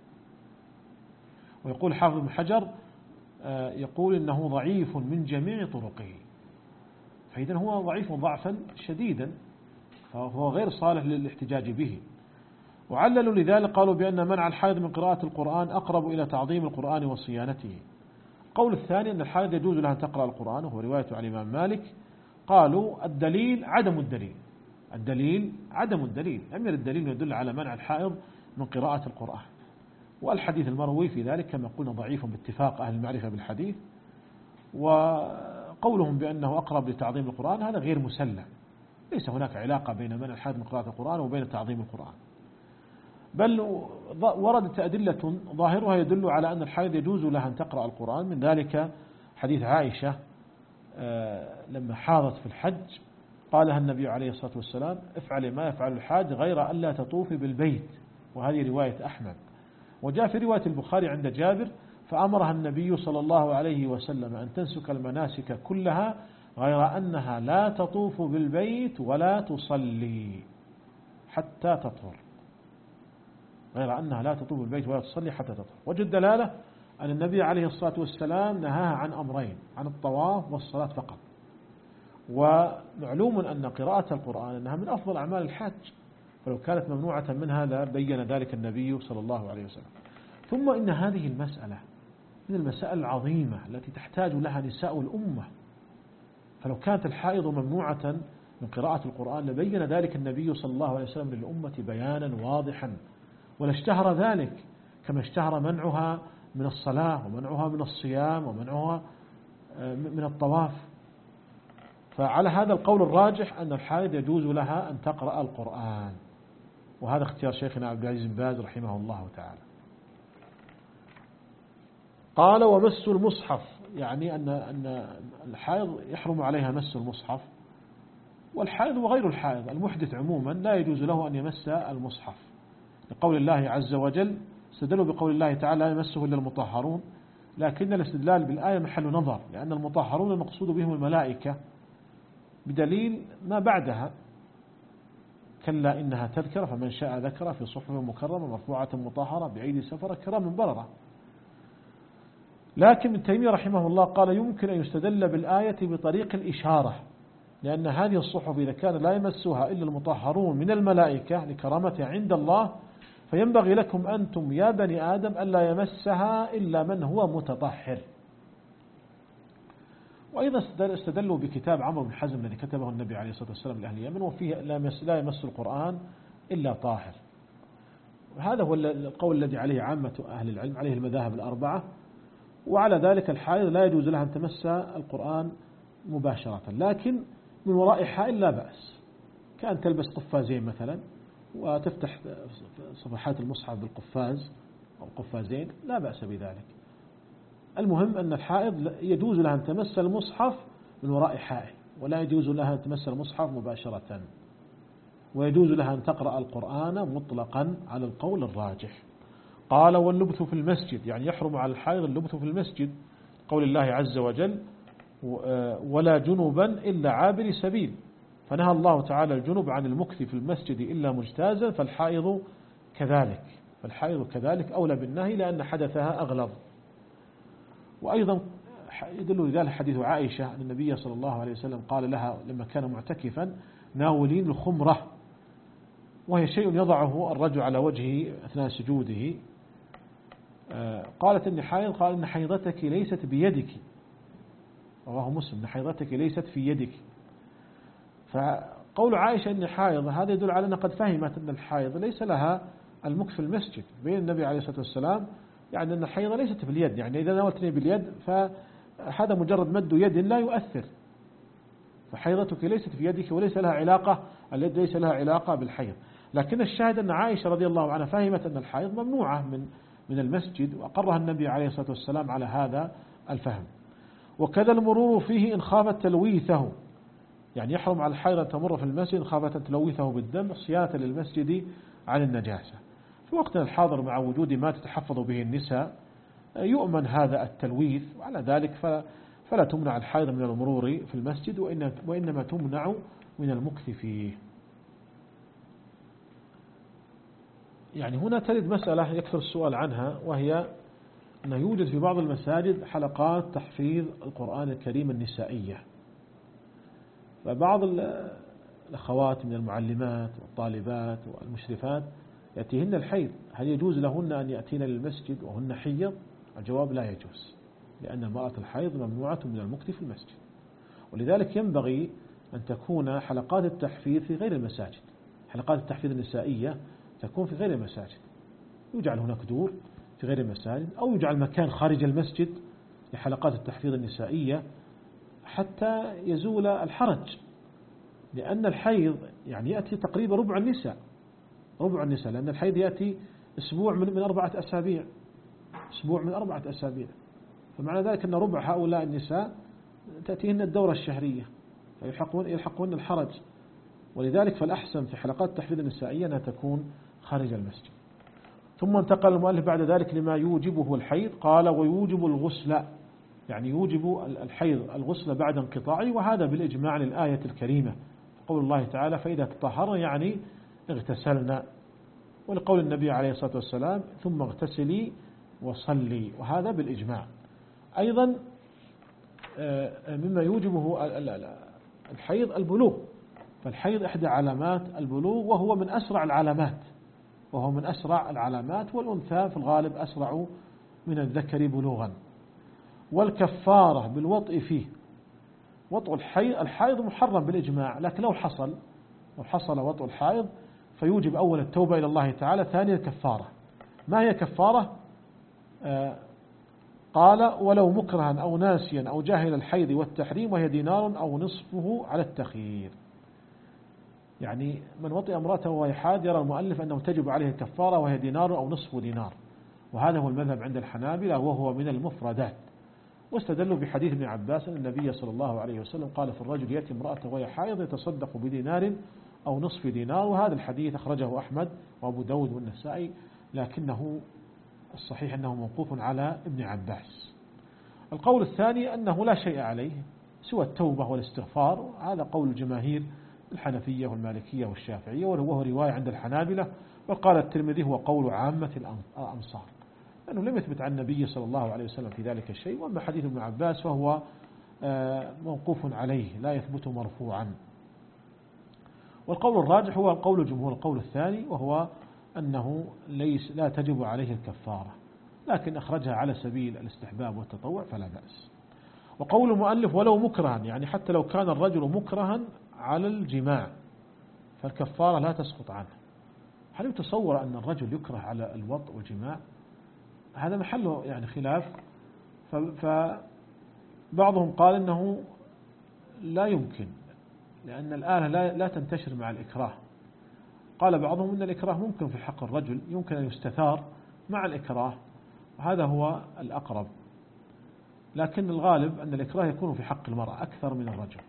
ويقول حافظ بن حجر يقول إنه ضعيف من جميع طرقه، فإذا هو ضعيف ضعفا شديدا، فهو غير صالح للاحتجاج به. وعللوا لذلك قالوا بأن منع الحائض من قراءة القرآن أقرب إلى تعظيم القرآن وصيانته. القول الثاني أن الحائض يجوز لها أن تقرأ القرآن، وهو رواية عن الإمام مالك. قالوا الدليل عدم الدليل الدليل عدم الدليل لم يرد الدليل يدل على منع الحائض من قراءة القرآن، والحديث المروي في ذلك كما قلنا ضعيف باتفاق أهل المعرفة بالحديث. وقولهم بأنه أقرب لتعظيم القرآن هذا غير مسلم، ليس هناك علاقة بين منع الحائض من قراءة القرآن وبين تعظيم القرآن، بل وردت أدلة ظاهرها يدل على أن الحائض يجوز لها أن تقرأ القرآن. من ذلك حديث عائشة لما حاضت في الحج قالها النبي عليه الصلاة والسلام افعل ما يفعل الحاج غير أن لا تطوفي بالبيت، وهذه رواية أحمد. وجاء في رواية البخاري عند جابر فأمرها النبي صلى الله عليه وسلم أن تنسك المناسك كلها غير أنها لا تطوف بالبيت ولا تصلي حتى تطهر، غير أنها لا تطوف بالبيت ولا تصلي حتى تطهر. وجد الدلالة أن النبي عليه الصلاة والسلام نهاها عن أمرين، عن الطواف والصلاة فقط. ومعلوم أن قراءة القرآن أنها من أفضل أعمال الحج، فلو كانت ممنوعة منها لبين ذلك النبي صلى الله عليه وسلم. ثم إن هذه المسألة من المسائل العظيمة التي تحتاج لها نساء الأمة، فلو كانت الحائض ممنوعة من قراءة القرآن لبين ذلك النبي صلى الله عليه وسلم للأمة بيانا واضحا، ولاشتهر ذلك كما اشتهر منعها من الصلاة ومنعها من الصيام ومنعها من الطواف. فعلى هذا القول الراجح أن الحائض يجوز لها أن تقرأ القرآن، وهذا اختيار شيخنا عبد العزيز بن باز رحمه الله تعالى. قال ومس المصحف، يعني أن أن الحائض يحرم عليها مس المصحف، والحائض وغير الحائض المحدث عموما لا يجوز له أن يمس المصحف، لقول الله عز وجل استدلوا بقول الله تعالى لا يمسه إلا المطهرون، لكن الاستدلال بالآية محل نظر، لأن المطهرون المقصود بهم الملائكة بدليل ما بعدها كلا إنها تذكرة فمن شاء ذكر في صحف مكرمة مرفوعة مطهرة بأيدي سفرة كرام بررة. لكن ابن تيمية رحمه الله قال يمكن أن يستدل بالآية بطريق الإشارة، لأن هذه الصحف إذا كان لا يمسها إلا المطهرون من الملائكة لكرامتها عند الله، فينبغي لكم أنتم يا بني آدم ألا يمسها إلا من هو متطهر. وأيضا استدلوا بكتاب عمرو بن حزم الذي كتبه النبي عليه الصلاة والسلام لأهل اليمن، وفيه لا يمس القرآن إلا طاهر. وهذا هو القول الذي عليه عامة أهل العلم، عليه المذاهب الأربعة. وعلى ذلك الحائض لا يجوز لها أن تمس القرآن مباشرة، لكن من وراء حائل لا بأس، كأن تلبس قفازين مثلا وتفتح صفحات المصحف بالقفاز أو قفازين، لا بأس بذلك. المهم أن الحائض يجوز لها أن تمس المصحف من وراء حائل، ولا يجوز لها أن تمس المصحف مباشرة، ويجوز لها أن تقرأ القرآن مطلقا على القول الراجح. قال واللبث في المسجد، يعني يحرم على الحائض اللبث في المسجد، قول الله عز وجل ولا جنبا إلا عابر سبيل، فنهى الله تعالى الجنب عن المكث في المسجد إلا مجتازا، فالحائض كذلك فالحائض كذلك أولى بالنهي لأن حدثها أغلظ. وأيضا يدل لذلك حديث عائشة أن النبي صلى الله عليه وسلم قال لها لما كان معتكفا ناولين الخمرة، وهي شيء يضعه الرجل على وجهه أثناء سجوده. قالت إني حائض، قال إن حيضتك ليست بيدك، رواه مسلم، إن حيضتك ليست في يدك. فقول عائشة إني حائض هذا يدل على أنها قد فهمت أن الحائض ليس لها المكث في المسجد، بين النبي عليه الصلاة والسلام يعني أن الحيضة ليست باليد، يعني إذا ناولتني باليد فهذا مجرد مد يد لا يؤثر، فحيضتك ليست في يدك وليس لها علاقة، اليد ليس لها علاقة بالحيض. لكن الشاهد أن عائشة رضي الله عنها فهمت أن الحيض ممنوعة من من المسجد، وأقرها النبي عليه الصلاة والسلام على هذا الفهم. وكذا المرور فيه إن خافت تلويثه، يعني يحرم على الحيض أن تمر في المسجد إن خافت تلوثه بالدم صيانة للمسجد عن النجاسة. في وقتنا الحاضر مع وجود ما تتحفظ به النساء يؤمن هذا التلويث، وعلى ذلك فلا تمنع الحيض من المرور في المسجد، وإنما تمنع من المكث فيه. يعني هنا ترد مسألة يكثر السؤال عنها، وهي أنه يوجد في بعض المساجد حلقات تحفيظ القرآن الكريم النسائية، فبعض الأخوات من المعلمات والطالبات والمشرفات يأتيهن الحيض، هل يجوز لهن أن يأتين للمسجد وهن حيض؟ الجواب لا يجوز، لأن المرأة الحيض ممنوعة من المكث في المسجد. ولذلك ينبغي أن تكون حلقات التحفيظ في غير المساجد، حلقات التحفيظ النسائية تكون في غير المساجد، يجعل هناك دور في غير المساجد، أو يجعل مكان خارج المسجد لحلقات التحفيظ النسائية حتى يزول الحرج، لأن الحيض يعني يأتي تقريبا ربع النساء ربع النساء لأن الحيض يأتي أسبوع من من أربعة أسابيع أسبوع من أربعة أسابيع فمعنى ذلك أن ربع هؤلاء النساء تأتيهن الدورة الشهرية، فيلحقون يلحقون الحرج. ولذلك فالأحسن في حلقات التحفيظ النسائية أنها تكون خارج المسجد. ثم انتقل المؤلف بعد ذلك لما يوجبه الحيض، قال ويوجب الغسل، يعني يوجب الحيض الغسل بعد انقطاعه، وهذا بالإجماع للآية الكريمة، قول الله تعالى فإذا تطهرن يعني اغتسلنا، ولقول النبي عليه الصلاة والسلام ثم اغتسلي وصلي، وهذا بالإجماع. أيضا مما يوجبه الحيض البلوغ، فالحيض إحدى علامات البلوغ، وهو من أسرع العلامات وهو من أسرع العلامات والأنثى في الغالب أسرع من الذكر بلوغا. والكفارة بالوطء فيه، وطء الحيض الحيض محرم بالإجماع، لكن لو حصل لو حصل وطء الحيض فيوجب أولا التوبة إلى الله تعالى، ثانيا الكفارة. ما هي كفارة؟ آه قال ولو مكرها أو ناسيا أو جاهل الحيض والتحريم، وهي دينار أو نصفه على التخيير. يعني من وطئ امرأته وهي حاد يرى المؤلف أنه تجب عليه الكفارة، وهي دينار أو نصف دينار، وهذا هو المذهب عند الحنابلة وهو من المفردات. واستدلوا بحديث ابن عباس أن النبي صلى الله عليه وسلم قال في الرجل يأتي امرأته وهي حائض يتصدق بدينار أو نصف دينار، وهذا الحديث أخرجه أحمد وأبو داود والنسائي، لكنه الصحيح أنه موقوف على ابن عباس. القول الثاني أنه لا شيء عليه سوى التوبة والاستغفار، هذا قول الجماهير الحنفية والمالكية والشافعية، وهو رواية عند الحنابلة. وقال الترمذي هو قول عامة الأنصار، لأنه لم يثبت عن النبي صلى الله عليه وسلم في ذلك الشيء. وأما حديث ابن عباس فهو موقوف عليه لا يثبت مرفوعا. والقول الراجح هو قول الجمهور القول الثاني، وهو أنه ليس لا تجب عليه الكفارة، لكن أخرجها على سبيل الاستحباب والتطوع فلا بأس. وقول المؤلف ولو مكرها، يعني حتى لو كان الرجل مكرها على الجماع فالكفارة لا تسقط عنه. هل يتصور أن الرجل يكره على الوطء والجماع؟ هذا محله يعني خلاف. فبعضهم قال أنه لا يمكن، لأن الآلة لا, لا تنتشر مع الإكراه. قال بعضهم أن الإكراه ممكن في حق الرجل، يمكن أن يستثار مع الإكراه، وهذا هو الأقرب. لكن الغالب أن الإكراه يكون في حق المرأة أكثر من الرجل.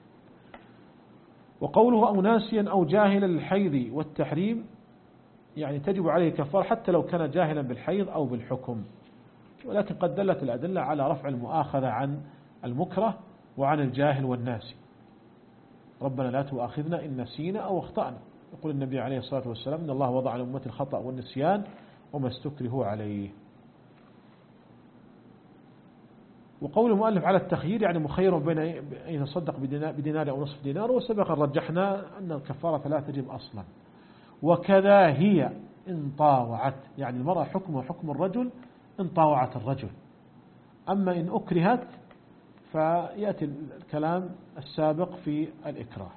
وقوله أو ناسيا أو جاهلا للحيض والتحريم، يعني تجب عليه كفار حتى لو كان جاهلا بالحيض أو بالحكم، ولكن قد دلت الأدلة على رفع المؤاخذة عن المكره وعن الجاهل والناسي. ربنا لا تؤاخذنا إن نسينا أو اخطأنا، يقول النبي عليه الصلاة والسلام إن الله وضع على أمة الخطأ والنسيان وما استكرهوا عليه. وقول المؤلف على التخيير، يعني مخير بين أن يتصدق بدينار أو نصف دينار، وسبق رجحنا أن الكفارة لا تجب أصلا. وكذا هي إن طاوعت، يعني المرأة حكم حكم الرجل إن طاوعت الرجل، أما إن أكرهت فيأتي الكلام السابق في الإكراه.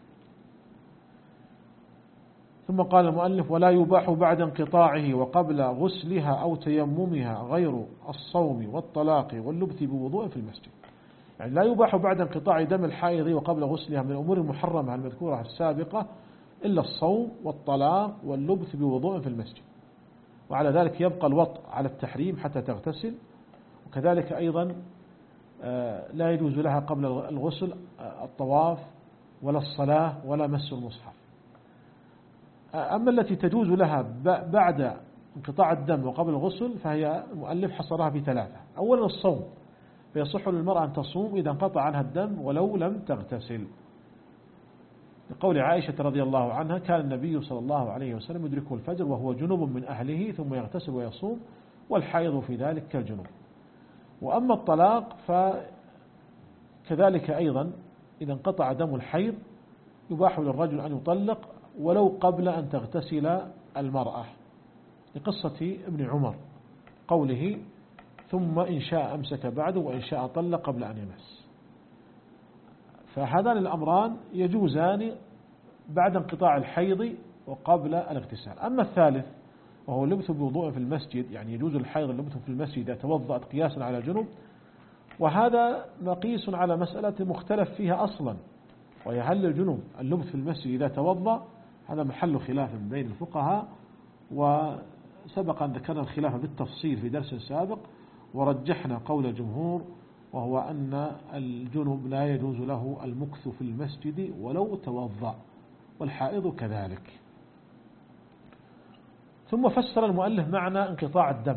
ثم قال المؤلف ولا يباح بعد انقطاعه وقبل غسلها أو تيممها غير الصوم والطلاق واللبث بوضوء في المسجد. يعني لا يباح بعد انقطاع دم الحائض وقبل غسلها من الأمور المحرمة المذكورة السابقة إلا الصوم والطلاق واللبث بوضوء في المسجد. وعلى ذلك يبقى الوطء على التحريم حتى تغتسل، وكذلك أيضا لا يجوز لها قبل الغسل الطواف ولا الصلاة ولا مس المصحف. أما التي تجوز لها بعد انقطاع الدم وقبل الغسل فهي المؤلف حصرها في ثلاثة. أولا الصوم، فيصح للمرأة أن تصوم إذا انقطع عنها الدم ولو لم تغتسل، لقول عائشة رضي الله عنها كان النبي صلى الله عليه وسلم يدركه الفجر وهو جنوب من أهله ثم يغتسل ويصوم، والحائض في ذلك كالجنوب. وأما الطلاق فكذلك أيضا إذا انقطع دم الحيض يباح للرجل أن يطلق ولو قبل أن تغتسل المرأة، لقصة ابن عمر قوله ثم إن شاء أمسك بعده وإن شاء طلق قبل أن يمس. فهذان الأمران يجوزان بعد انقطاع الحيض وقبل الاغتسال. أما الثالث وهو اللبث بوضوء في المسجد، يعني يجوز الحيض اللبث في المسجد إذا توضأت قياسا على الجنوب، وهذا مقيس على مسألة مختلف فيها أصلا، وهي هل الجنوب اللبث في المسجد إذا توضأ؟ هذا محل خلاف بين الفقهاء، وسبق أن ذكرنا الخلاف بالتفصيل في درس سابق، ورجحنا قول الجمهور وهو أن الجنوب لا يجوز له المكث في المسجد ولو توضأ، والحائض كذلك. ثم فسر المؤلف معنى انقطاع الدم،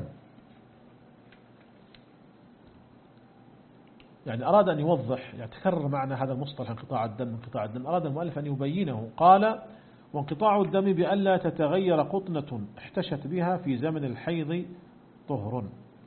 يعني أراد أن يوضح، يعني تكرر معنى هذا المصطلح انقطاع الدم انقطاع الدم، أراد المؤلف أن يبينه. قال وانقطاع الدم بألا تتغير قطنة احتشت بها في زمن الحيض طهر.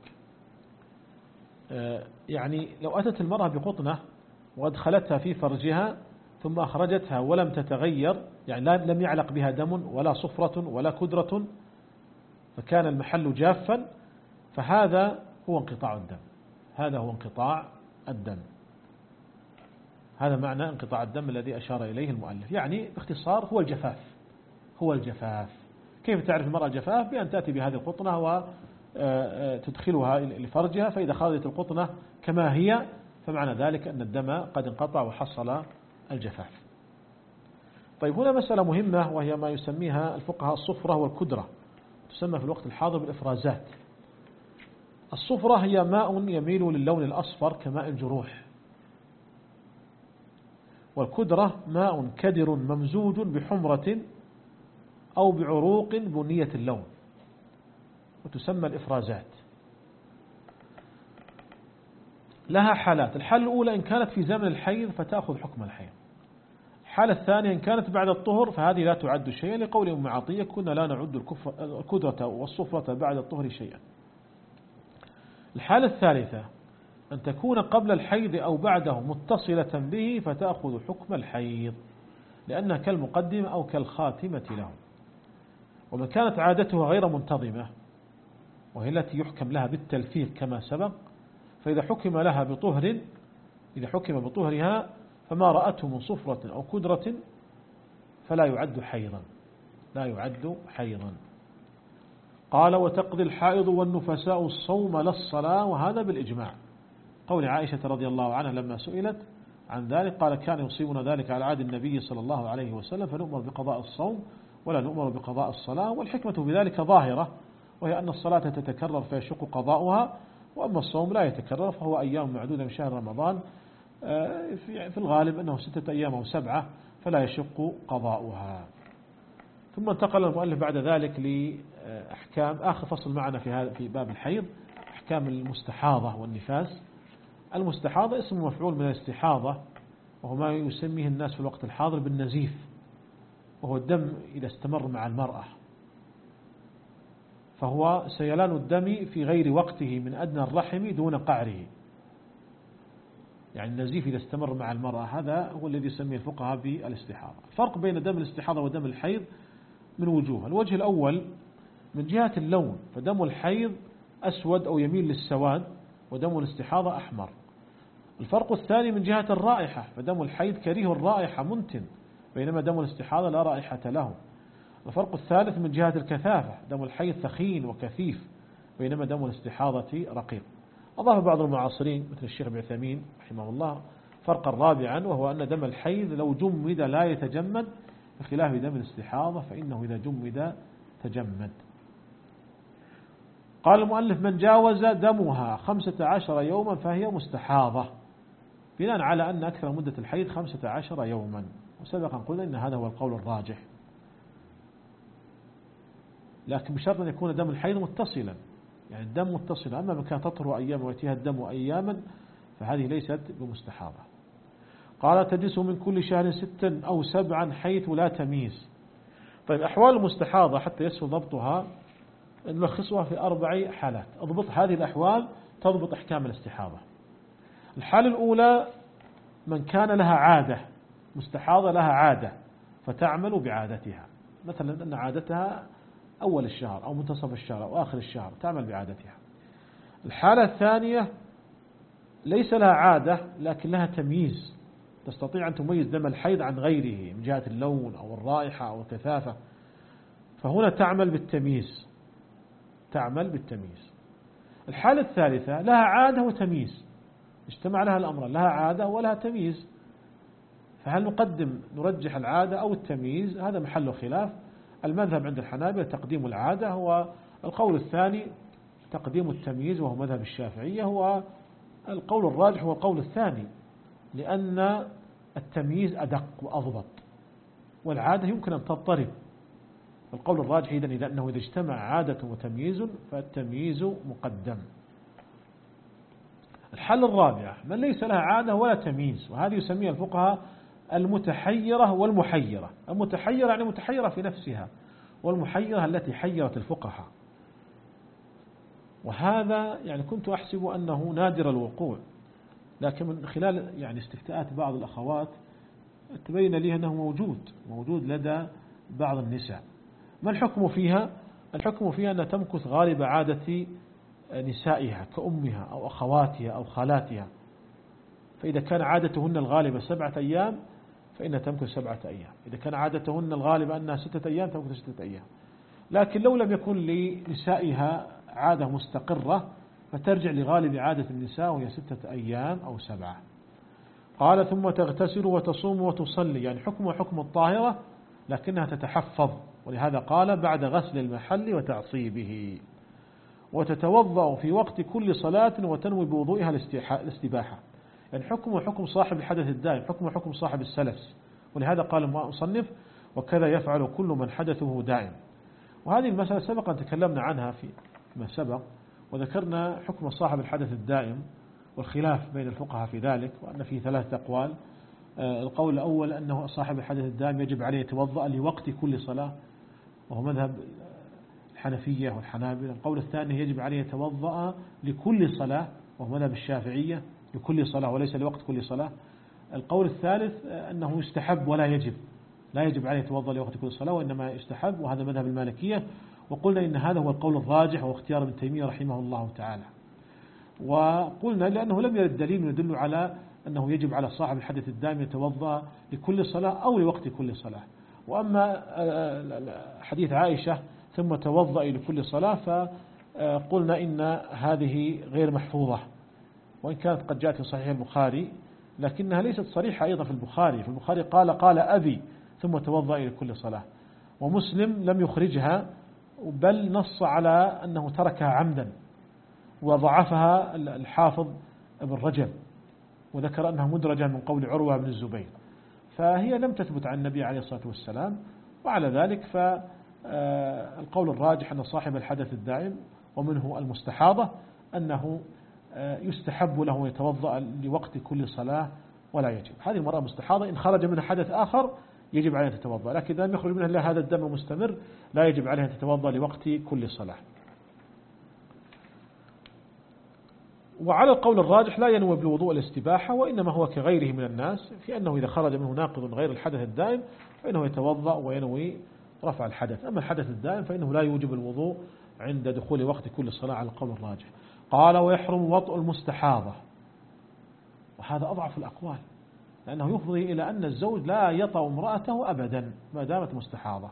يعني لو أتت المرأة بقطنة وادخلتها في فرجها ثم أخرجتها ولم تتغير، يعني لم يعلق بها دم ولا صفرة ولا كدرة، فكان المحل جافا، فهذا هو انقطاع الدم، هذا هو انقطاع الدم. هذا معنى انقطاع الدم الذي أشار إليه المؤلف، يعني باختصار هو الجفاف، هو الجفاف. كيف تعرف المرأة الجفاف؟ بأن تأتي بهذه القطنة وتدخلها لفرجها، فإذا خرجت القطنة كما هي فمعنى ذلك أن الدم قد انقطع وحصل الجفاف. طيب هنا مسألة مهمة، وهي ما يسميها الفقهاء الصفرة والكدرة، تسمى في الوقت الحاضر بالإفرازات. الصفرة هي ماء يميل للون الأصفر كماء الجروح، والكدرة ماء كدر ممزوج بحمرة أو بعروق بنية اللون، وتسمى الإفرازات. لها حالات، الحالة الأولى إن كانت في زمن الحيض فتأخذ حكم الحيض، الحالة الثانية إن كانت بعد الطهر فهذه لا تعد شيئا، لقول أم عطية كنا لا نعد الكدرة والصفرة بعد الطهر شيئا. الحالة الثالثة أن تكون قبل الحيض أو بعده متصلة به فتأخذ حكم الحيض لأنها كالمقدمة أو كالخاتمة له. ومن كانت عادتها غير منتظمة وهي التي يحكم لها بالتلفيق كما سبق، فإذا حكم لها بطهر إذا حكم بطهرها فما رأته من صفرة أو كدرة فلا يعد حيضا لا يعد حيضا. قال وتقضي الحائض والنفساء الصوم لا الصلاة، وهذا بالإجماع. قول عائشة رضي الله عنها لما سئلت عن ذلك قال كان يصيبنا ذلك على عهد النبي صلى الله عليه وسلم فنؤمر بقضاء الصوم ولا نؤمر بقضاء الصلاة، والحكمة بذلك ظاهرة، وهي أن الصلاة تتكرر فيشق قضاؤها، وأما الصوم لا يتكرر فهو أيام معدودة من شهر رمضان، في الغالب أنه ستة أيام أو سبعة فلا يشق قضاؤها. ثم انتقل المؤلف بعد ذلك لأحكام آخر فصل معنا في هذا في باب الحيض، أحكام المستحاضة والنفاس. المستحاضة اسم مفعول من الاستحاضة، وهو ما يسميه الناس في الوقت الحاضر بالنزيف، وهو الدم إذا استمر مع المرأة، فهو سيلان الدم في غير وقته من أدنى الرحم دون قعره. يعني النزيف إذا استمر مع المرأة هذا هو الذي يسميه الفقهاء بالاستحاضة. الفرق بين دم الاستحاضة ودم الحيض من وجوه. الوجه الأول من جهة اللون، فدم الحيض أسود أو يميل للسواد، ودم الاستحاضة أحمر. الفرق الثاني من جهة الرائحة، فدم الحيض كريه الرائحة منتن، بينما دم الاستحاضة لا رائحة له. الفرق الثالث من جهة الكثافة، دم الحيض ثخين وكثيف، بينما دم الاستحاضة رقيق. أضاف بعض المعاصرين مثل الشيخ ابن عثيمين رحمه الله فرقا رابعا، وهو أن دم الحيض لو جمد لا يتجمد، بخلاف دم الاستحاضة فإنه إذا جمد تجمد. قال المؤلف من جاوز دمها خمسة عشر يوما فهي مستحاضة، بناء على أن أكثر مدة الحيض خمسة عشر يوما، وسبقا قلنا أن هذا هو القول الراجح، لكن بشرط أن يكون دم الحيض متصلا، يعني الدم متصل. أما من كان تطهر أياما ويأتيها الدم أياما فهذه ليست بمستحاضة. قال تجلس من كل شهر ستا أو سبعا حيث لا تمييز. طيب أحوال المستحاضة حتى يسهل ضبطها نلخصها في أربع حالات، أضبط هذه الأحوال تضبط أحكام الاستحاضة. الحالة الأولى من كان لها عادة، مستحاضة لها عادة فتعمل بعادتها، مثلا أن عادتها أول الشهر أو منتصف الشهر أو آخر الشهر تعمل بعادتها. الحالة الثانية ليس لها عادة لكن لها تمييز، تستطيع أن تميز دم الحيض عن غيره من جهة اللون أو الرائحة أو الكثافة، فهنا تعمل بالتمييز تعمل بالتمييز. الحالة الثالثة لها عادة وتمييز، اجتمع لها الأمر، لها عادة ولها تمييز، فهل نقدم نرجح العادة أو التمييز؟ هذا محل خلاف. المذهب عند الحنابلة تقديم العادة، والقول الثاني تقديم التمييز وهو مذهب الشافعية، هو القول الراجح هو القول الثاني، لأن التمييز أدق وأضبط، والعادة يمكن أن تضطرب. القول الراجح إذن إذا أنه إذا اجتمع عادة وتمييز فالتمييز مقدم. الحل الرابع من ليس لها عادة ولا تمييز، وهذه يسميها الفقهاء المتحيرة والمحيرة. المتحيرة يعني متحيرة في نفسها، والمحيرة التي حيرت الفقهاء، وهذا يعني كنت أحسب أنه نادر الوقوع، لكن من خلال يعني استفتاءات بعض الأخوات تبين لي أنه موجود موجود لدى بعض النساء. ما الحكم فيها؟ الحكم فيها أن تمكث غالب عادة نسائها كأمها أو أخواتها أو خالاتها، فإذا كان عادتهن الغالبة سبعة أيام فإنها تمكث سبعة أيام، إذا كان عادتهن الغالبة أنها ستة أيام تمكث ستة أيام. لكن لو لم يكن لنسائها عادة مستقرة فترجع لغالب عادة النساء وهي ستة أيام أو سبعة. قال ثم تغتسل وتصوم وتصلي، يعني حكم حكم الطاهرة لكنها تتحفظ، ولهذا قال بعد غسل المحل وتعصيبه. وتتوضأ في وقت كل صلاة وتنوي بوضوئها الاستباحة، يعني حكم حكم صاحب الحدث الدائم، حكم حكم صاحب السلس، ولهذا قال المصنف وكذا يفعل كل من حدثه دائم. وهذه المسألة سبقا تكلمنا عنها في ما سبق، وذكرنا حكم صاحب الحدث الدائم والخلاف بين الفقهاء في ذلك، وأن فيه ثلاثة أقوال. القول الأول أنه صاحب الحدث الدائم يجب عليه يتوضأ لوقت كل صلاة، وهو مذهب الحنفية والحنابلة. القول الثاني يجب عليه يتوضأ لكل صلاة، وهو مذهب الشافعية لكل صلاة وليس لوقت كل صلاة. القول الثالث أنه يستحب ولا يجب، لا يجب عليه يتوضأ لوقت كل صلاة وإنما يستحب، وهذا مذهب المالكية. وقلنا إن هذا هو القول الراجح واختيار ابن تيمية رحمه الله تعالى. وقلنا لأنه لم يرد دليل يدل على أنه يجب على صاحب الحدث الدائم يتوضأ لكل صلاة أو لوقت كل صلاة. وأما حديث عائشة ثم توضأ لكل صلاة فقلنا إن هذه غير محفوظة، وإن كانت قد جاءت في صحيح البخاري لكنها ليست صريحة أيضا في البخاري. في البخاري قال قال أبي ثم توضأ لكل صلاة، ومسلم لم يخرجها بل نص على أنه تركها عمدا، وضعفها الحافظ ابن رجب وذكر أنها مدرجة من قول عروة بن الزبير، فهي لم تثبت عن النبي عليه الصلاة والسلام. وعلى ذلك فالقول الراجح أن صاحب الحدث الدائم ومنه المستحاضة أنه يستحب له يتوضأ لوقت كل صلاة ولا يجب. هذه المرأة مستحاضة إن خرج منها حدث آخر يجب عليها تتوضأ، لكن إذا لم يخرج منها إلا هذا الدم مستمر لا يجب عليها تتوضأ لوقت كل صلاة. وعلى القول الراجح لا ينوي بالوضوء الاستباحة، وإنما هو كغيره من الناس في أنه إذا خرج منه ناقض غير الحدث الدائم فإنه يتوضأ وينوي رفع الحدث. أما الحدث الدائم فإنه لا يوجب الوضوء عند دخول وقت كل صلاة على القول الراجح. قال ويحرم وطء المستحاضة، وهذا أضعف الأقوال، لأنه يفضي إلى أن الزوج لا يطأ امرأته أبدا ما دامت مستحاضة.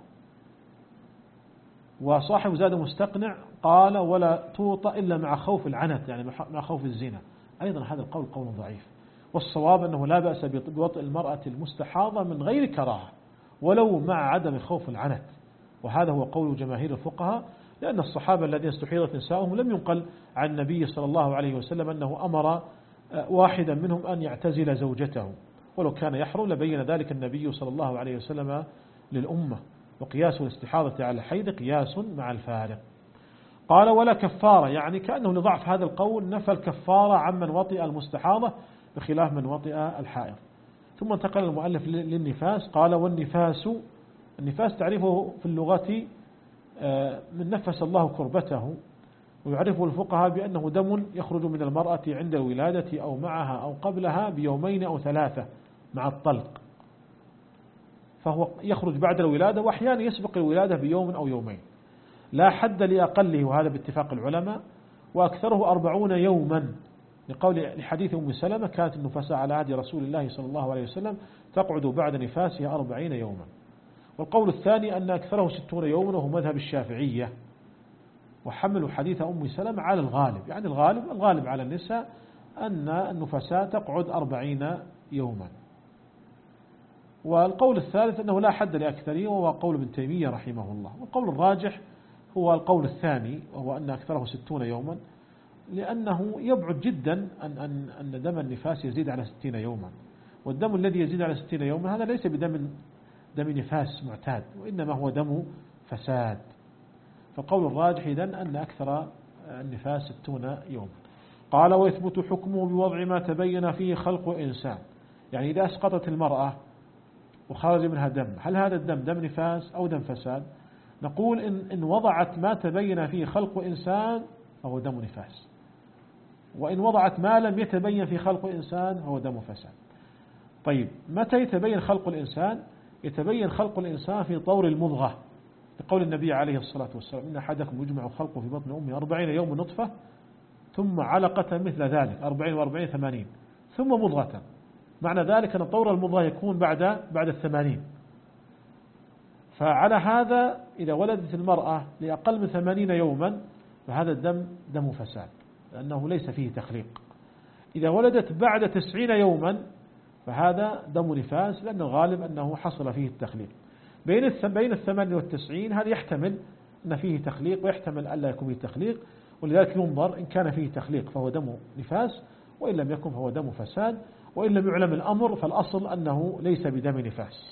وصاحب زاد مستقنع قال ولا توطأ إلا مع خوف العنت، يعني مع خوف الزنا. أيضا هذا القول قول ضعيف، والصواب أنه لا بأس بوطء المرأة المستحاضة من غير كراهة ولو مع عدم خوف العنت، وهذا هو قول جماهير الفقهاء، لأن الصحابة الذين استحيضت نساؤهم لم ينقل عن النبي صلى الله عليه وسلم أنه أمر واحدا منهم أن يعتزل زوجته، ولو كان يحرم لبين ذلك النبي صلى الله عليه وسلم للأمة. وقياس الاستحاضة على الحيض قياس مع الفارق. قال ولا كفارة، يعني كأنه لضعف هذا القول نفى الكفارة عمن وطئ المستحاضة بخلاف من وطئ الحائض. ثم انتقل المؤلف للنفاس. قال والنفاس، النفاس تعرفه في اللغة من نفس الله كربته، ويعرفه الفقهاء بأنه دم يخرج من المرأة عند الولادة أو معها أو قبلها بيومين أو ثلاثة مع الطلق، فهو يخرج بعد الولادة وأحيانا يسبق الولادة بيوم أو يومين، لا حد لأقله، وهذا باتفاق العلماء، وأكثره أربعون يوما، لقول لحديث أم سلمة كانت النفساء على عهد رسول الله صلى الله عليه وسلم تقعد بعد نفاسها أربعين يوما. والقول الثاني أن أكثره ستون يوما، وهو مذهب الشافعية، وحملوا حديث أم سلمة على الغالب، يعني الغالب الغالب على النساء أن النفساء تقعد أربعين يوما. والقول الثالث أنه لا حد لأكثره، وهو قول ابن تيمية رحمه الله. والقول الراجح هو القول الثاني، وهو أن أكثره ستون يوما، لأنه يبعد جدا أن, أن, أن دم النفاس يزيد على ستين يوما، والدم الذي يزيد على ستين يوما هذا ليس بدم دم نفاس معتاد، وإنما هو دم فساد. فقول الراجح إذن أن أكثر النفاس ستون يوما. قال ويثبت حكمه بوضع ما تبين فيه خلق إنسان، يعني إذا أسقطت المرأة وخرج منها دم، هل هذا الدم دم نفاس أو دم فساد؟ نقول إن, إن وضعت ما تبين فيه خلق إنسان فهو دم نفاس، وإن وضعت ما لم يتبين في خلق إنسان فهو دم فساد. طيب متى يتبين خلق الإنسان؟ يتبين خلق الإنسان في طور المضغة، لقول النبي عليه الصلاة والسلام إن أحدكم يجمع خلقه في بطن أمه أربعين يوم نطفة ثم علقة مثل ذلك أربعين وأربعين ثمانين ثم مضغة. معنى ذلك أن طور المضغة يكون بعد بعد الثمانين. فعلى هذا إذا ولدت المرأة لأقل من ثمانين يوما فهذا الدم دم فساد، لأنه ليس فيه تخليق. إذا ولدت بعد تسعين يوما فهذا دم نفاس، لأن الغالب أنه حصل فيه التخليق. بين بين الثمانين والتسعين هذا يحتمل أن فيه تخليق ويحتمل أن لا يكون فيه تخليق، ولذلك ينظر إن كان فيه تخليق فهو دم نفاس، وإن لم يكن فهو دم فساد. وإن لم يعلم الأمر فالأصل أنه ليس بدم نفاس.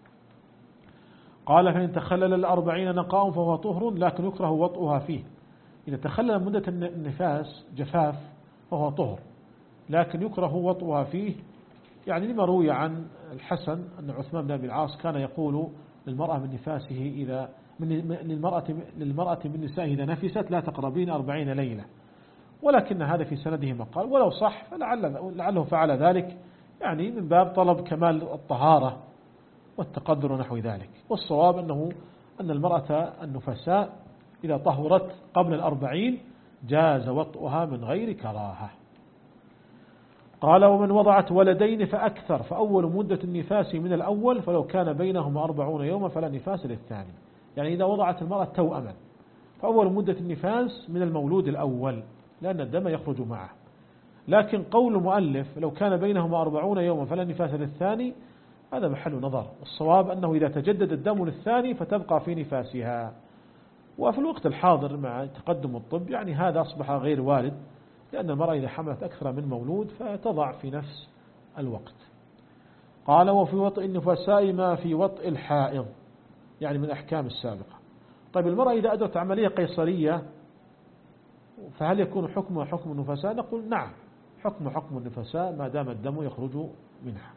قال فإن تخلل الأربعين نقاء فهو طهر، لكن يكره وطئها فيه. إذا تخلل مدة النفاس جفاف فهو طهر، لكن يكره وطئها فيه، يعني لما روي عن الحسن أن عثمان بن أبي العاص كان يقول للمرأة من نفاسه إذا من للمرأة للمرأة من نسائه إذا نفست لا تقربين أربعين ليلة. ولكن هذا في سنده مقال، ولو صح فلعل لعله فعل ذلك يعني من باب طلب كمال الطهارة والتقدر ونحو ذلك. والصواب أنه أن المرأة النفساء إذا طهرت قبل الأربعين جاز وطئها من غير كراهة. قال ومن وضعت ولدين فأكثر فأول مدة النفاس من الأول فلو كان بينهما أربعون يوما فلا نفاس للثاني. يعني إذا وضعت المرأة توأما فأول مدة النفاس من المولود الأول لأن الدم يخرج معه. لكن قول المؤلف لو كان بينهما أربعون يوما فلا نفاس للثاني هذا محل نظر. الصواب أنه إذا تجدد الدم للثاني فتبقى في نفاسها. وفي الوقت الحاضر مع تقدم الطب يعني هذا أصبح غير وارد، لأن المرأة إذا حملت أكثر من مولود فتضع في نفس الوقت. قال وفي وطئ النفساء ما في وطئ الحائض، يعني من الأحكام السابقة. طيب المرأة إذا أدرت عملية قيصرية فهل يكون حكمها حكم النفساء؟ نقول نعم، حكم حكم النفساء ما دام الدم يخرج منها.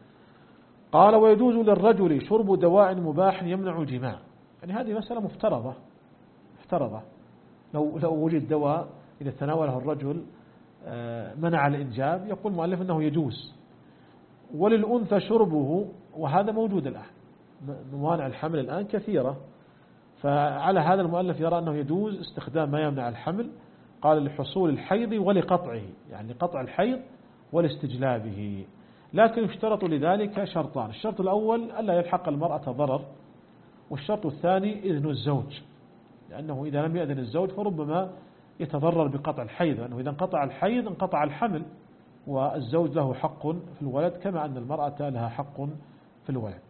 قال ويجوز للرجل شرب دواء مباح يمنع الجماع. يعني هذه مسألة مفترضة مفترضة لو لو وجد دواء إذا تناوله الرجل منع الإنجاب يقول المؤلف أنه يجوز. وللأنثى شربه وهذا موجود الآن، موانع الحمل الآن كثيرة، فعلى هذا المؤلف يرى أنه يجوز استخدام ما يمنع الحمل. قال لحصول الحيض ولقطعه، يعني قطع الحيض ولاستجلابه. لكن يشترط لذلك شرطان: الشرط الأول ألا يلحق المرأة ضرر، والشرط الثاني إذن الزوج، لأنه إذا لم يأذن الزوج فربما يتضرر بقطع الحيض، لأنه إذا انقطع الحيض انقطع الحمل، والزوج له حق في الولد كما أن المرأة لها حق في الولد.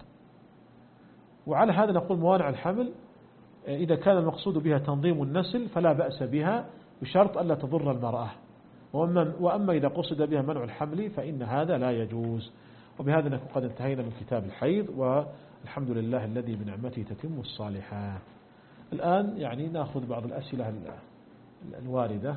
وعلى هذا نقول موانع الحمل إذا كان المقصود بها تنظيم النسل فلا بأس بها بشرط ألا تضر المرأة، وأما, وأما إذا قصد بها منع الحمل فإن هذا لا يجوز. وبهذا نكون قد انتهينا من كتاب الحيض، والحمد لله الذي بنعمته تتم الصالحات. الآن يعني نأخذ بعض الأسئلة الواردة.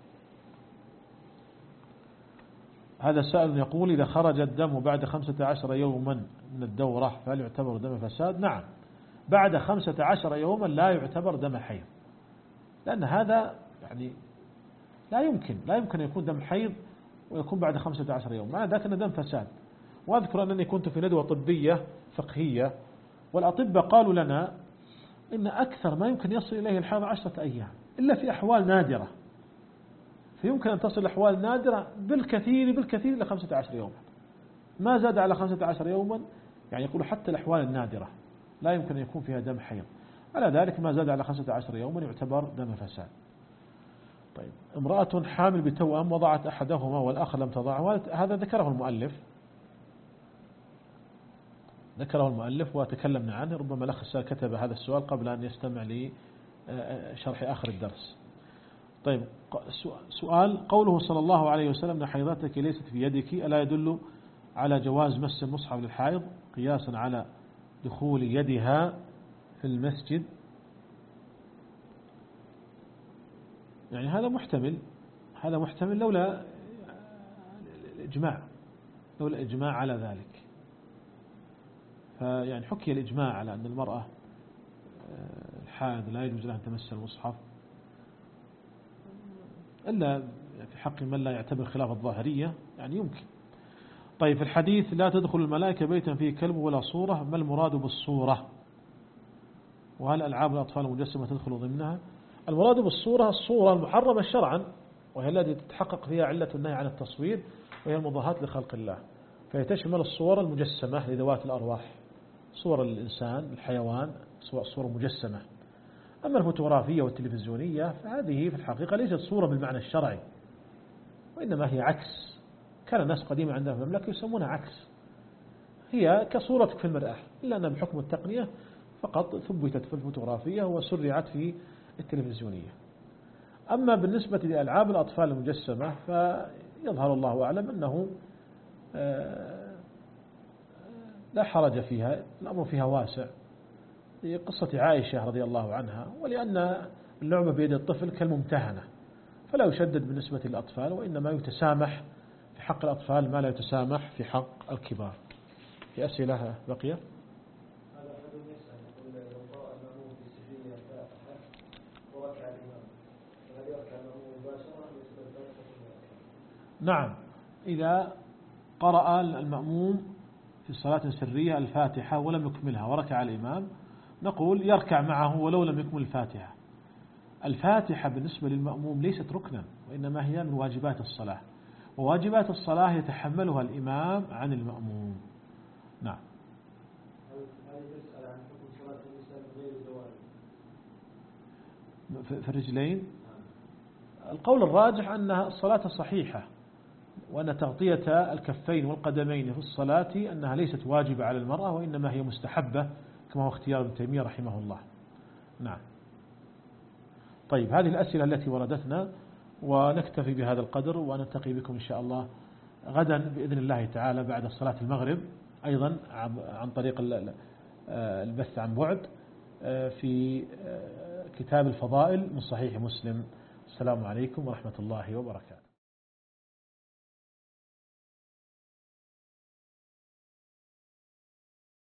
هذا سائل يقول إذا خرج الدم بعد خمسة عشر يوما من الدورة فهل يعتبر دم فساد؟ نعم، بعد خمسة عشر يوما لا يعتبر دم حيض، لأن هذا يعني لا يمكن لا يمكن أن يكون دم حيض ويكون بعد خمسة عشر يوم، معنى ذلك أن دم فساد. وأذكر أنني كنت في ندوة طبية فقهية، والأطباء قالوا لنا إن أكثر ما يمكن يصل إليه الحيض عشرة أيام إلا في أحوال نادرة، فيمكن أن تصل أحوال نادرة بالكثير بالكثير إلى خمسة عشر يوما، ما زاد على خمسة عشر يوما يعني يقولوا حتى الأحوال النادرة لا يمكن أن يكون فيها دم حيض، على ذلك ما زاد على خمسة عشر يوما يعتبر دم فساد. طيب امرأة حامل بتوأم وضعت أحدهما والآخر لم تضعه، هذا ذكره المؤلف ذكره المؤلف وتكلمنا عنه، ربما الأخ السائل كتب هذا السؤال قبل أن يستمع لشرح آخر الدرس. طيب سؤال: قوله صلى الله عليه وسلم حيضتك ليست في يدك ألا يدل على جواز مس المصحف للحائض قياسا على دخول يدها في المسجد؟ يعني هذا محتمل هذا محتمل لولا الإجماع لولا الإجماع على ذلك. فيعني حكي الإجماع على أن المرأة الحائض لا يجوز لها أن تمس المصحف إلا في حق من لا يعتبر خلاف الظاهرية، يعني يمكن. طيب في الحديث لا تدخل الملائكة بيتا فيه كلب ولا صورة، ما المراد بالصورة؟ وهل ألعاب الأطفال المجسمة تدخل ضمنها؟ المراد بالصورة الصورة المحرمة شرعا، وهي التي تتحقق فيها علة النهي عن التصوير، وهي المضاهاة لخلق الله، فهي تشمل الصور المجسمة لذوات الأرواح، صور الإنسان الحيوان صور مجسمة. أما الفوتوغرافية والتلفزيونية فهذه في الحقيقة ليست صورة بالمعنى الشرعي، وإنما هي عكس. كان الناس قديما عندهم في المملكة يسمونها عكس، هي كصورتك في المرآة، إلا أن بحكم التقنية فقط ثبتت في الفوتوغرافية وسرعت في التلفزيونية. أما بالنسبة لألعاب الأطفال المجسمة فيظهر الله أعلم أنه لا حرج فيها، الأمر فيها واسع، قصة عائشة رضي الله عنها، ولأن اللعبة بيد الطفل كالممتهنة فلا يشدد بالنسبة للأطفال، وإنما يتسامح في حق الأطفال ما لا يتسامح في حق الكبار. في أسئلة بقية؟ نعم، إذا قرأ المأموم في صلاة سرية الفاتحة ولم يكملها وركع الإمام، نقول يركع معه ولو لم يكمل الفاتحة. الفاتحة بالنسبة للمأموم ليست ركنا، وإنما هي من واجبات الصلاة، وواجبات الصلاة يتحملها الإمام عن المأموم. نعم. في الرجلين القول الراجح أن الصلاة صحيحة، وأن تغطية الكفين والقدمين في الصلاة أنها ليست واجبة على المرأة، وإنما هي مستحبة كما هو اختيار ابن تيمية رحمه الله. نعم. طيب، هذه الأسئلة التي وردتنا، ونكتفي بهذا القدر، ونلتقي بكم إن شاء الله غدا بإذن الله تعالى بعد صلاة المغرب، أيضا عن طريق البث عن بعد في كتاب الفضائل من صحيح مسلم. السلام عليكم ورحمة الله وبركاته.